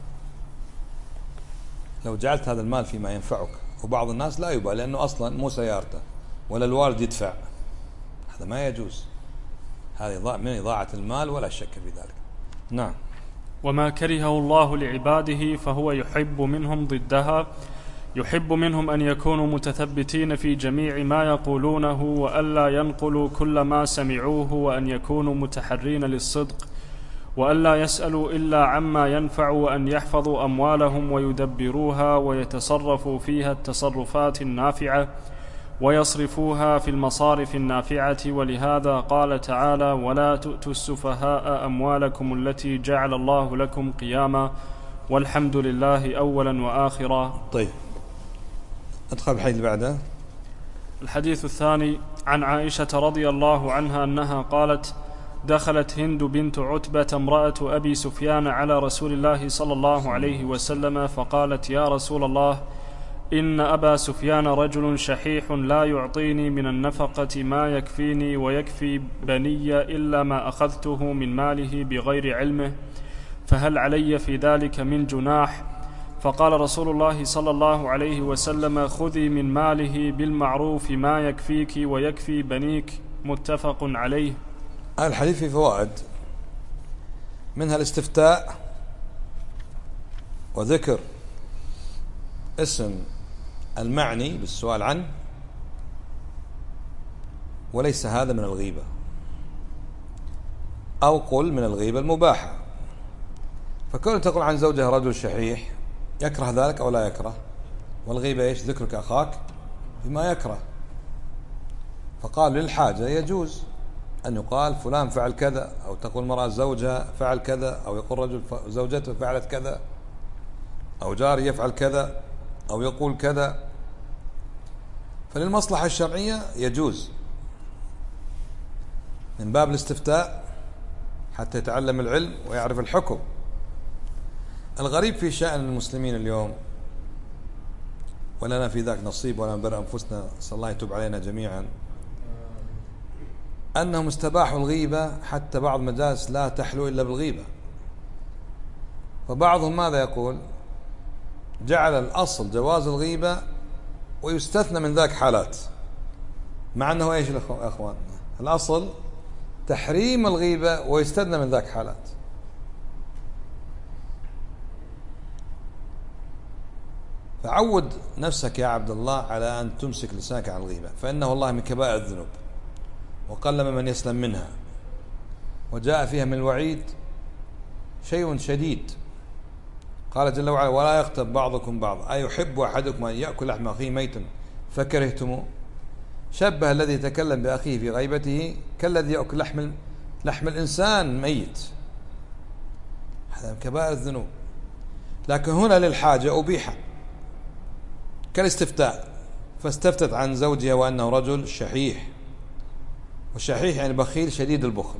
لو جعلت هذا المال فيما ينفعك، وبعض الناس لا يبالي لأنه أصلا مو سيارته ولا الوالد يدفع، هذا ما يجوز. هذا من إضاعة المال ولا شك في ذلك. نعم. وما كرهه الله لعباده فهو يحب منهم ضدها، يحب منهم أن يكونوا متثبتين في جميع ما يقولونه، وألا ينقلوا كل ما سمعوه، وأن يكونوا متحرين للصدق، وألا يسألوا إلا عما ينفع، وأن يحفظوا أموالهم ويدبروها ويتصرفوا فيها التصرفات النافعة، ويصرفوها في المصارف النافعة. ولهذا قال تعالى ولا تؤتوا السفهاء أموالكم التي جعل الله لكم قياما، والحمد لله أولا وآخرا. طيب، أدخل الحديث بعده. الحديث الثاني عن عائشة رضي الله عنها أنها قالت دخلت هند بنت عتبة امرأة أبي سفيان على رسول الله صلى الله عليه وسلم فقالت يا رسول الله إن أبا سفيان رجل شحيح لا يعطيني من النفقة ما يكفيني ويكفي بني إلا ما أخذته من ماله بغير علمه، فهل علي في ذلك من جناح؟ فقال رسول الله صلى الله عليه وسلم: خذي من ماله بالمعروف ما يكفيك ويكفي بنيك. متفق عليه. الحديث في فوائد، منها الاستفتاء وذكر اسم المعني بالسؤال عنه، وليس هذا من الغيبة، أو قل من الغيبة المباحة. فكون تقول عن زوجها رجل شحيح يكره ذلك أو لا يكره؟ والغيبة إيش؟ ذكرك أخاك بما يكره. فقال للحاجة يجوز أن يقال فلان فعل كذا، أو تقول مرأة زوجها فعل كذا، أو يقول رجل زوجته فعلت كذا، أو جاري يفعل كذا، أو يقول كذا. فللمصلحة الشرعية يجوز من باب الاستفتاء حتى يتعلم العلم ويعرف الحكم. الغريب في شأن المسلمين اليوم، ولنا في ذاك نصيب ولا نبرئ أنفسنا، صلى الله يتوب علينا جميعا، أنهم استباحوا الغيبة حتى بعض المجالس لا تحلو إلا بالغيبة. فبعضهم ماذا يقول؟ جعل الأصل جواز الغيبة ويستثنى من ذاك حالات، مع أنه إيش يا أخوان؟ الأصل تحريم الغيبة ويستثنى من ذاك حالات. فعود نفسك يا عبد الله على أن تمسك لسانك عن الغيبة، فإنه والله من كبائر الذنوب، وقلما من يسلم منها، وجاء فيها من الوعيد شيء شديد. قال جل وعلا: ولا يغتب بعضكم بعض أيحب أحدكم أن يأكل لحم أخيه ميتا فكرهتموه. شبه الذي يتكلم بأخيه في غيبته كالذي يأكل لحم الإنسان ميت. هذا من كبائر الذنوب. لكن هنا للحاجة أبيح، كالاستفتاء، فاستفتت عن زوجها وأنه رجل شحيح، والشحيح يعني بخيل شديد البخل.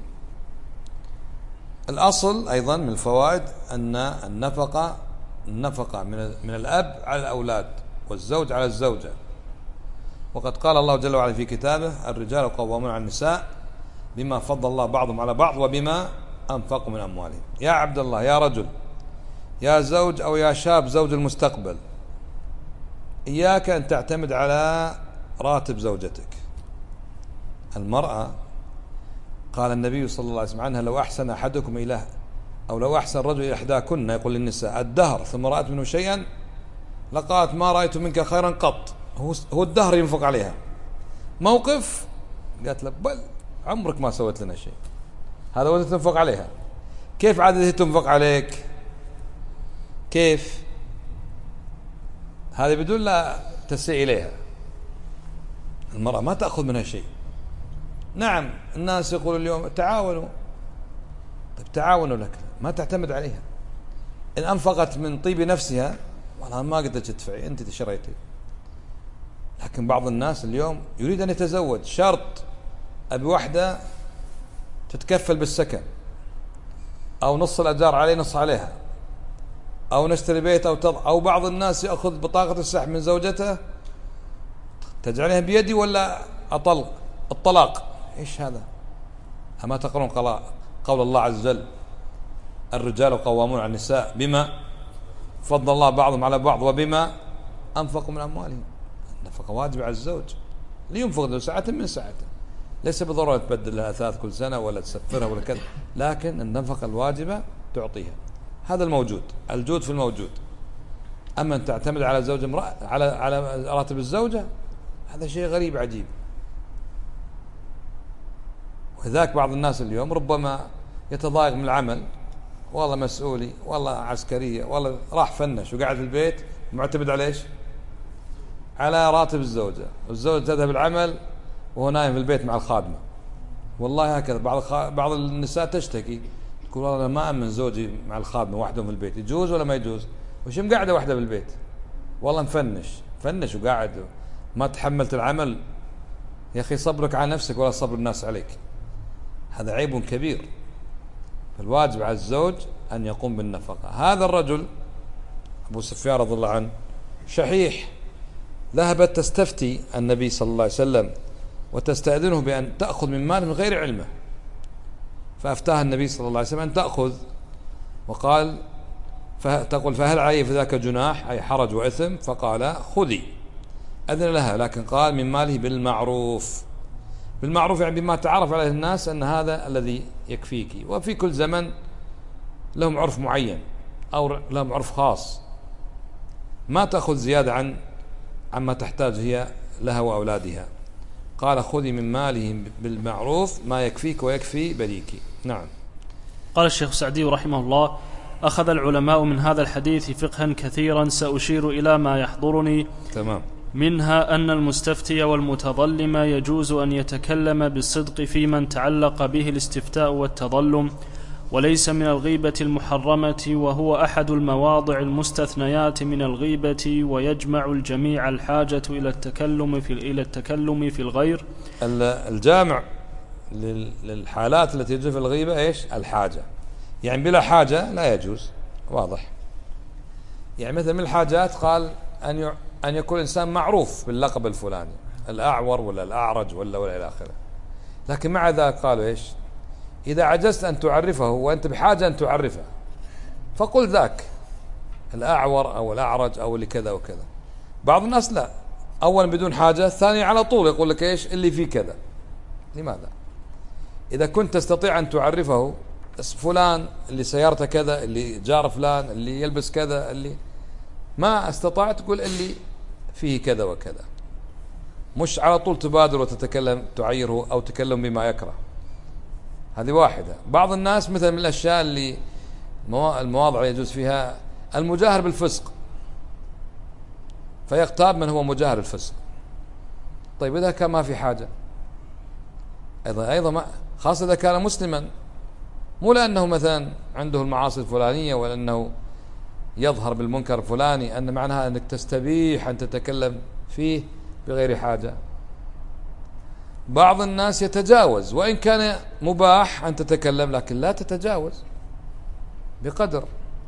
الأصل أيضا من الفوائد أن النفقة من الأب على الأولاد، والزوج على الزوجة. وقد قال الله جل وعلا في كتابه: الرجال قوامون على النساء بما فضل الله بعضهم على بعض وبما أنفقوا من أموالهم. يا عبد الله، يا رجل، يا زوج أو يا شاب زوج المستقبل، إياك أن تعتمد على راتب زوجتك. المرأة قال النبي صلى الله عليه وسلم عنها: لو أحسن أحدكم إلى، أو لو أحسن الرجل إلى إحداكن، يقول للنساء الدهر، ثم رأت منه شيئا لقالت: ما رأيت منك خيرا قط. هو الدهر ينفق عليها. موقف قالت له: بل عمرك ما سويت لنا شيء. هذا وانت تنفق عليها. كيف عادة تنفق عليك؟ كيف؟ هذا بدون لا تسيء إليها. المرأة ما تأخذ منها شيء. نعم الناس يقولوا اليوم تعاونوا، طيب تعاونوا لك، ما تعتمد عليها. إن أنفقت من طيب نفسها والله ما قدرت تدفعي، أنت تشريتي. لكن بعض الناس اليوم يريد أن يتزوج، شرط أبي واحدة تتكفل بالسكن، أو نص الأجار عليه نص عليها، أو نشتري بيت، أو بعض الناس يأخذ بطاقة السحب من زوجته تجعلها بيدي ولا الطلاق. إيش هذا؟ أما تقرون قول الله عز وجل: الرجال قوامون على النساء بما فضل الله بعضهم على بعض وبما أنفقوا من أموالهم. النفقة واجب على الزوج، لينفق ذو ساعة من ساعته، ليس بالضرورة تبدل لها أثاث كل سنة ولا تسفرها ولا كذا، لكن النفقة الواجبة تعطيها. هذا الموجود، الجود في الموجود. أما أن تعتمد على زوج امرأة، على راتب الزوجة، هذا شيء غريب عجيب. وذاك بعض الناس اليوم ربما يتضايق من العمل، والله مسؤولي، والله عسكرية، والله راح فنش وقاعد في البيت معتمد على ايش؟ على راتب الزوجة، والزوجة تذهب العمل وهو نايم في البيت مع الخادمة. والله هكذا بعض النساء تشتكي، تقول والله أنا ما أمن زوجي مع الخادمة وحدهم في البيت. يجوز ولا ما يجوز؟ وش مقاعدة واحدة في البيت؟ والله فنش وقاعد ما تحملت العمل. يا أخي صبرك على نفسك ولا صبر الناس عليك، هذا عيب كبير. فالواجب على الزوج أن يقوم بالنفقة. هذا الرجل أبو سفيان رضي الله عنه شحيح، ذهبت تستفتي النبي صلى الله عليه وسلم وتستأذنه بأن تأخذ من مال من غير علمه، فأفتاها النبي صلى الله عليه وسلم أن تأخذ، وقال تقول فهل علي في ذاك جناح أي حرج وإثم؟ فقال خذي، أذن لها، لكن قال من ماله بالمعروف. بالمعروف يعني بما تعرف عليه الناس أن هذا الذي يكفيك، وفي كل زمن لهم عرف معين أو لهم عرف خاص، ما تأخذ زيادة عما تحتاج هي لها وأولادها. قال خذي من ماله بالمعروف ما يكفيك ويكفي بنيك. نعم. قال الشيخ السعدي رحمه الله: أخذ العلماء من هذا الحديث فقها كثيرا، سأشير إلى ما يحضرني. تمام. منها أن المستفتي والمتظلم يجوز أن يتكلم بالصدق في من تعلق به الاستفتاء والتظلم، وليس من الغيبة المحرمة، وهو أحد المواضع المستثنيات من الغيبة، ويجمع الجميع الحاجة إلى التكلم في الغير. الجامع للحالات التي يجوز في الغيبة إيش؟ الحاجة، يعني بلا حاجة لا يجوز، واضح. يعني مثل من الحاجات قال أن يكون إنسان معروف باللقب الفلاني، الأعور ولا الأعرج ولا إلى آخره، لكن مع ذلك قالوا إيش؟ إذا عجزت أن تعرفه وأنت بحاجة أن تعرفه فقل ذاك الأعور أو الأعرج أو اللي كذا وكذا. بعض الناس لا، أولا بدون حاجة، ثاني على طول يقول لك إيش اللي فيه كذا. لماذا؟ إذا كنت تستطيع أن تعرفه فلان اللي سيارته كذا، اللي جار فلان، اللي يلبس كذا، اللي ما استطعت تقول اللي فيه كذا وكذا، مش على طول تبادر وتتكلم تعيره أو تكلم بما يكره. هذه واحدة. بعض الناس مثل من الأشياء اللي المواضع اللي يجوز فيها المجاهر بالفسق، فيغتاب من هو مجاهر الفسق. طيب إذا كان ما في حاجة أيضا ما، خاصة إذا كان مسلما، مو لأنه مثلا عنده المعاصي الفلانية ولا أنه يظهر بالمنكر الفلاني أن معناها أنك تستبيح أن تتكلم فيه بغير حاجة. بعض الناس يتجاوز، وإن كان مباح أن تتكلم لكن لا تتجاوز بقدر.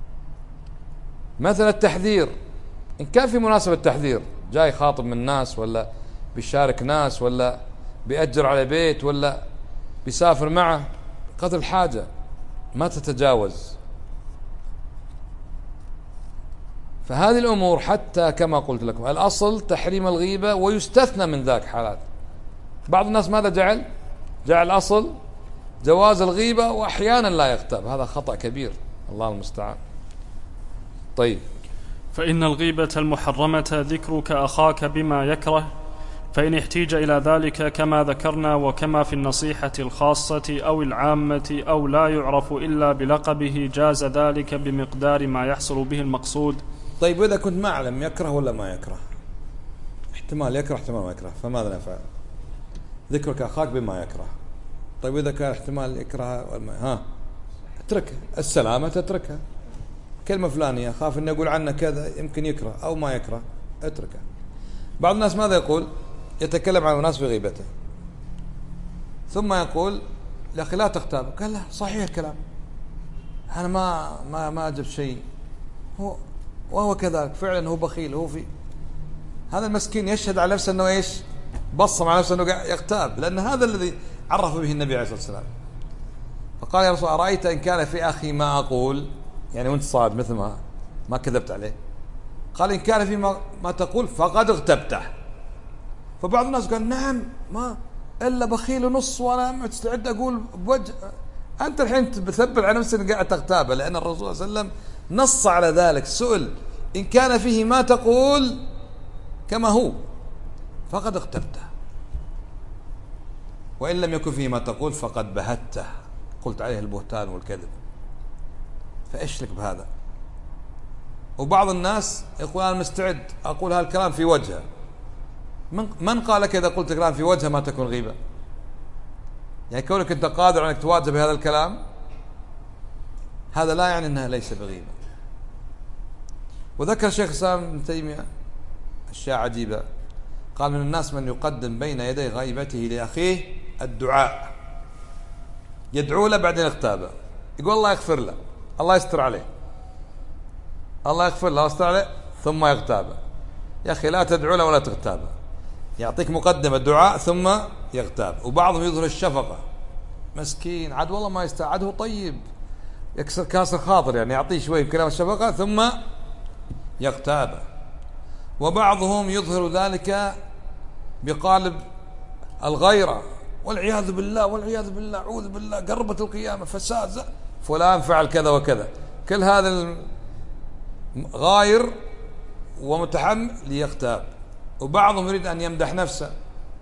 مثلا التحذير، إن كان في مناسبة تحذير، جاي خاطب من ناس ولا بيشارك ناس ولا بيأجر على بيت ولا بيسافر معه، قدر الحاجة ما تتجاوز. فهذه الأمور حتى كما قلت لكم الأصل تحريم الغيبة، ويستثنى من ذاك حالات. بعض الناس ماذا جعل الأصل جواز الغيبة وأحيانا لا يغتاب، هذا خطأ كبير، الله المستعان. طيب. فإن الغيبة المحرمة ذكرك أخاك بما يكره، فإن احتيج إلى ذلك كما ذكرنا وكما في النصيحة الخاصة أو العامة أو لا يعرف إلا بلقبه، جاز ذلك بمقدار ما يحصل به المقصود. طيب إذا كنت ما أعلم يكره ولا ما يكره، احتمال يكره احتمال ما يكره، فماذا نفعل؟ ذكرك أخاك بما يكره. طيب إذا كان احتمال يكره ولا اتركها، السلامة تتركها. كلمة فلانية أخاف أن يقول عنه كذا، يمكن يكره أو ما يكره، اتركها. بعض الناس ماذا يقول؟ يتكلم عن الناس بغيبته ثم يقول يا أخي لا تغتاب. قال لا، صحيح الكلام، أنا ما أجب شيء، هو وهو كذلك فعلا، هو بخيل، هو في هذا المسكين يشهد على نفسه أنه إيش؟ بصم على نفسه أنه يغتاب، لأن هذا الذي عرف به النبي عليه الصلاة والسلام. فقال يا رسول أرأيت إن كان في أخي ما أقول، يعني وانت صاد مثل ما كذبت عليه. قال إن كان في ما تقول فقد اغتبته. فبعض الناس قال نعم، ما إلا بخيل ونص وأنا مستعد أقول بوجه. أنت الحين بثبت على نفسك قاعد تغتابه، لأن الرسول صلى الله عليه وسلم نص على ذلك. سئل إن كان فيه ما تقول كما هو فقد اغتبته، وإن لم يكن فيه ما تقول فقد بهته، قلت عليه البهتان والكذب. فإيش لك بهذا؟ وبعض الناس يقول أنا مستعد أقول هذا الكلام في وجهه. من قال لك إذا قلت كلام في وجهه ما تكون غيبة؟ يعني كونك أنت قادر أنك تواجه بهذا الكلام، هذا لا يعني أنها ليس بغيبة. وذكر شيخ الإسلام ابن تيمية أشياء عجيبة. قال من الناس من يقدم بين يدي غيبته لأخيه الدعاء، يدعو له بعدين اغتابه، يقول الله يغفر له، الله يستر عليه، الله يغفر له، الله يستر عليه، ثم يغتابه. يا أخي لا تدعو له ولا تغتابه، يعطيك مقدمة دعاء ثم يغتاب. وبعضهم يظهر الشفقة، مسكين عاد والله ما يستعد، هو طيب، يكسر كاسر خاطر، يعني يعطيه شوي كلام الشفقة ثم يغتابه. وبعضهم يظهر ذلك بقالب الغيرة، والعياذ بالله والعياذ بالله، أعوذ بالله، قربت القيامة، فساد، فلان فعل كذا وكذا، كل هذا غاير ومتحمل ليغتاب. وبعضهم يريد أن يمدح نفسه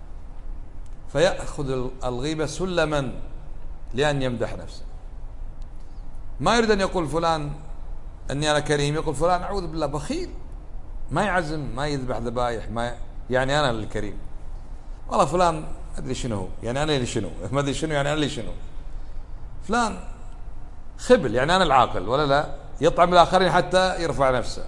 فيأخذ الغيبة سلما لأن يمدح نفسه، ما يريد أن يقول فلان أني أنا كريم، يقول فلان أعوذ بالله بخيل، ما يعزم، ما يذبح ذبائح، ما يعني أنا الكريم، والله فلان أدري شنو، يعني أنا اللي شنو، ما أدري شنو، يعني أنا اللي شنو، فلان خبل، يعني أنا العاقل، ولا لا، يطعم الآخرين حتى يرفع نفسه.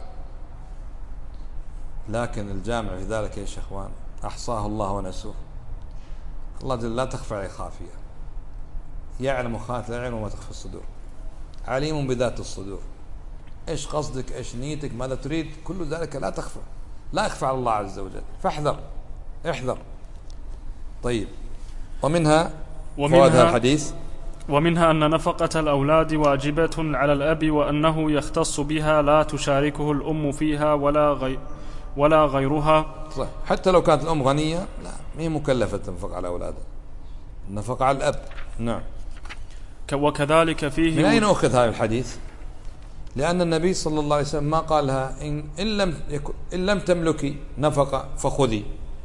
لكن الجامع في ذلك يا إخوان أحصاه الله ونسوه، الله جل لا تخفى عليه خافية، يعلم خافية العلم وما تخفى الصدور، عليم بذات الصدور، إيش قصدك، إيش نيتك، ماذا تريد، كل ذلك لا تخفى، لا يخفى على الله عز وجل، فاحذر احذر. طيب، ومنها فوائد هذا الحديث: ومنها أن نفقة الأولاد واجبة على الأب، وأنه يختص بها، لا تشاركه الأم فيها ولا غيرها. صح، حتى لو كانت الأم غنية لا، ما هي مكلفة تنفق على أولادها، النفقة على الأب. نعم. وكذلك فيه، من أين أخذ هذا الحديث؟ لأن النبي صلى الله عليه وسلم ما قال لها إن لم تملكي نفقة فخذي،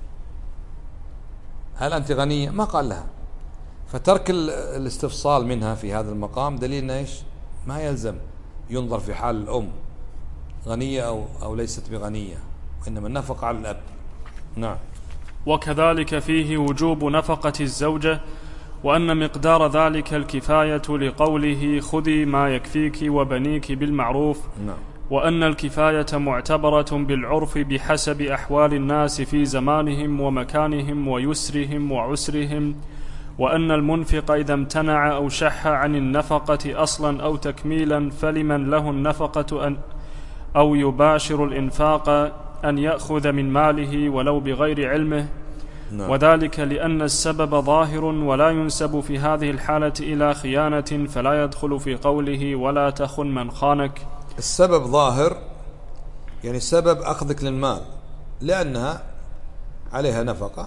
هل أنت غنية؟ ما قال لها. فترك الاستفصال منها في هذا المقام دليل إيش؟ ما يلزم ينظر في حال الأم غنية أو ليست بغنية، وإنما النفقة على الأب. نعم. وكذلك فيه وجوب نفقة الزوجة، وأن مقدار ذلك الكفاية، لقوله خذي ما يكفيك وبنيك بالمعروف. نعم. وأن الكفاية معتبرة بالعرف بحسب أحوال الناس في زمانهم ومكانهم ويسرهم وعسرهم. وأن المنفق إذا امتنع أو شح عن النفقة أصلا أو تكميلا، فلمن له النفقة أو يباشر الإنفاق أن يأخذ من ماله ولو بغير علمه. نعم. وذلك لأن السبب ظاهر، ولا ينسب في هذه الحالة إلى خيانة، فلا يدخل في قوله ولا تخن من خانك. السبب ظاهر، يعني سبب أخذك للمال لأنها عليها نفقة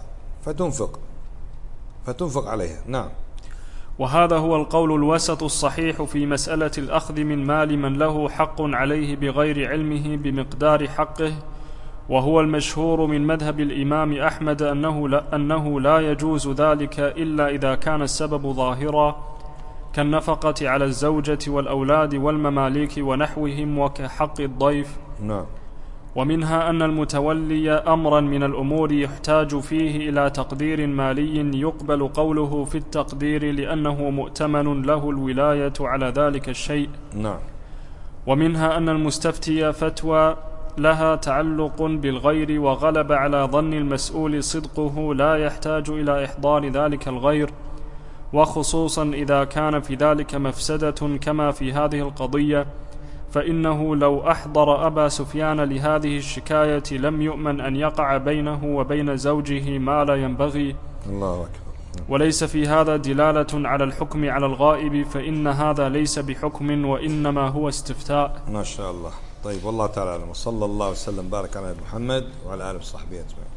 فتنفق عليها. نعم. وهذا هو القول الوسط الصحيح في مسألة الأخذ من مال من له حق عليه بغير علمه بمقدار حقه، وهو المشهور من مذهب الإمام أحمد أنه لا يجوز ذلك إلا إذا كان السبب ظاهرا، كالنفقة على الزوجة والأولاد والمماليك ونحوهم، وكحق الضيف. نعم. ومنها أن المتولي أمرا من الأمور يحتاج فيه إلى تقدير مالي يقبل قوله في التقدير، لأنه مؤتمن له الولاية على ذلك الشيء. نعم. ومنها أن المستفتي فتوى لها تعلق بالغير، وغلب على ظن المسؤول صدقه، لا يحتاج إلى إحضار ذلك الغير، وخصوصا إذا كان في ذلك مفسدة كما في هذه القضية، فإنه لو أحضر أبا سفيان لهذه الشكاية لم يؤمن أن يقع بينه وبين زوجه ما لا ينبغي. الله أكبر. وليس في هذا دلالة على الحكم على الغائب، فإن هذا ليس بحكم وإنما هو استفتاء. ما شاء الله. طيب، والله تعالى أعلم، وصلى الله وسلم بارك على محمد وعلى آله وصحبه أجمعين.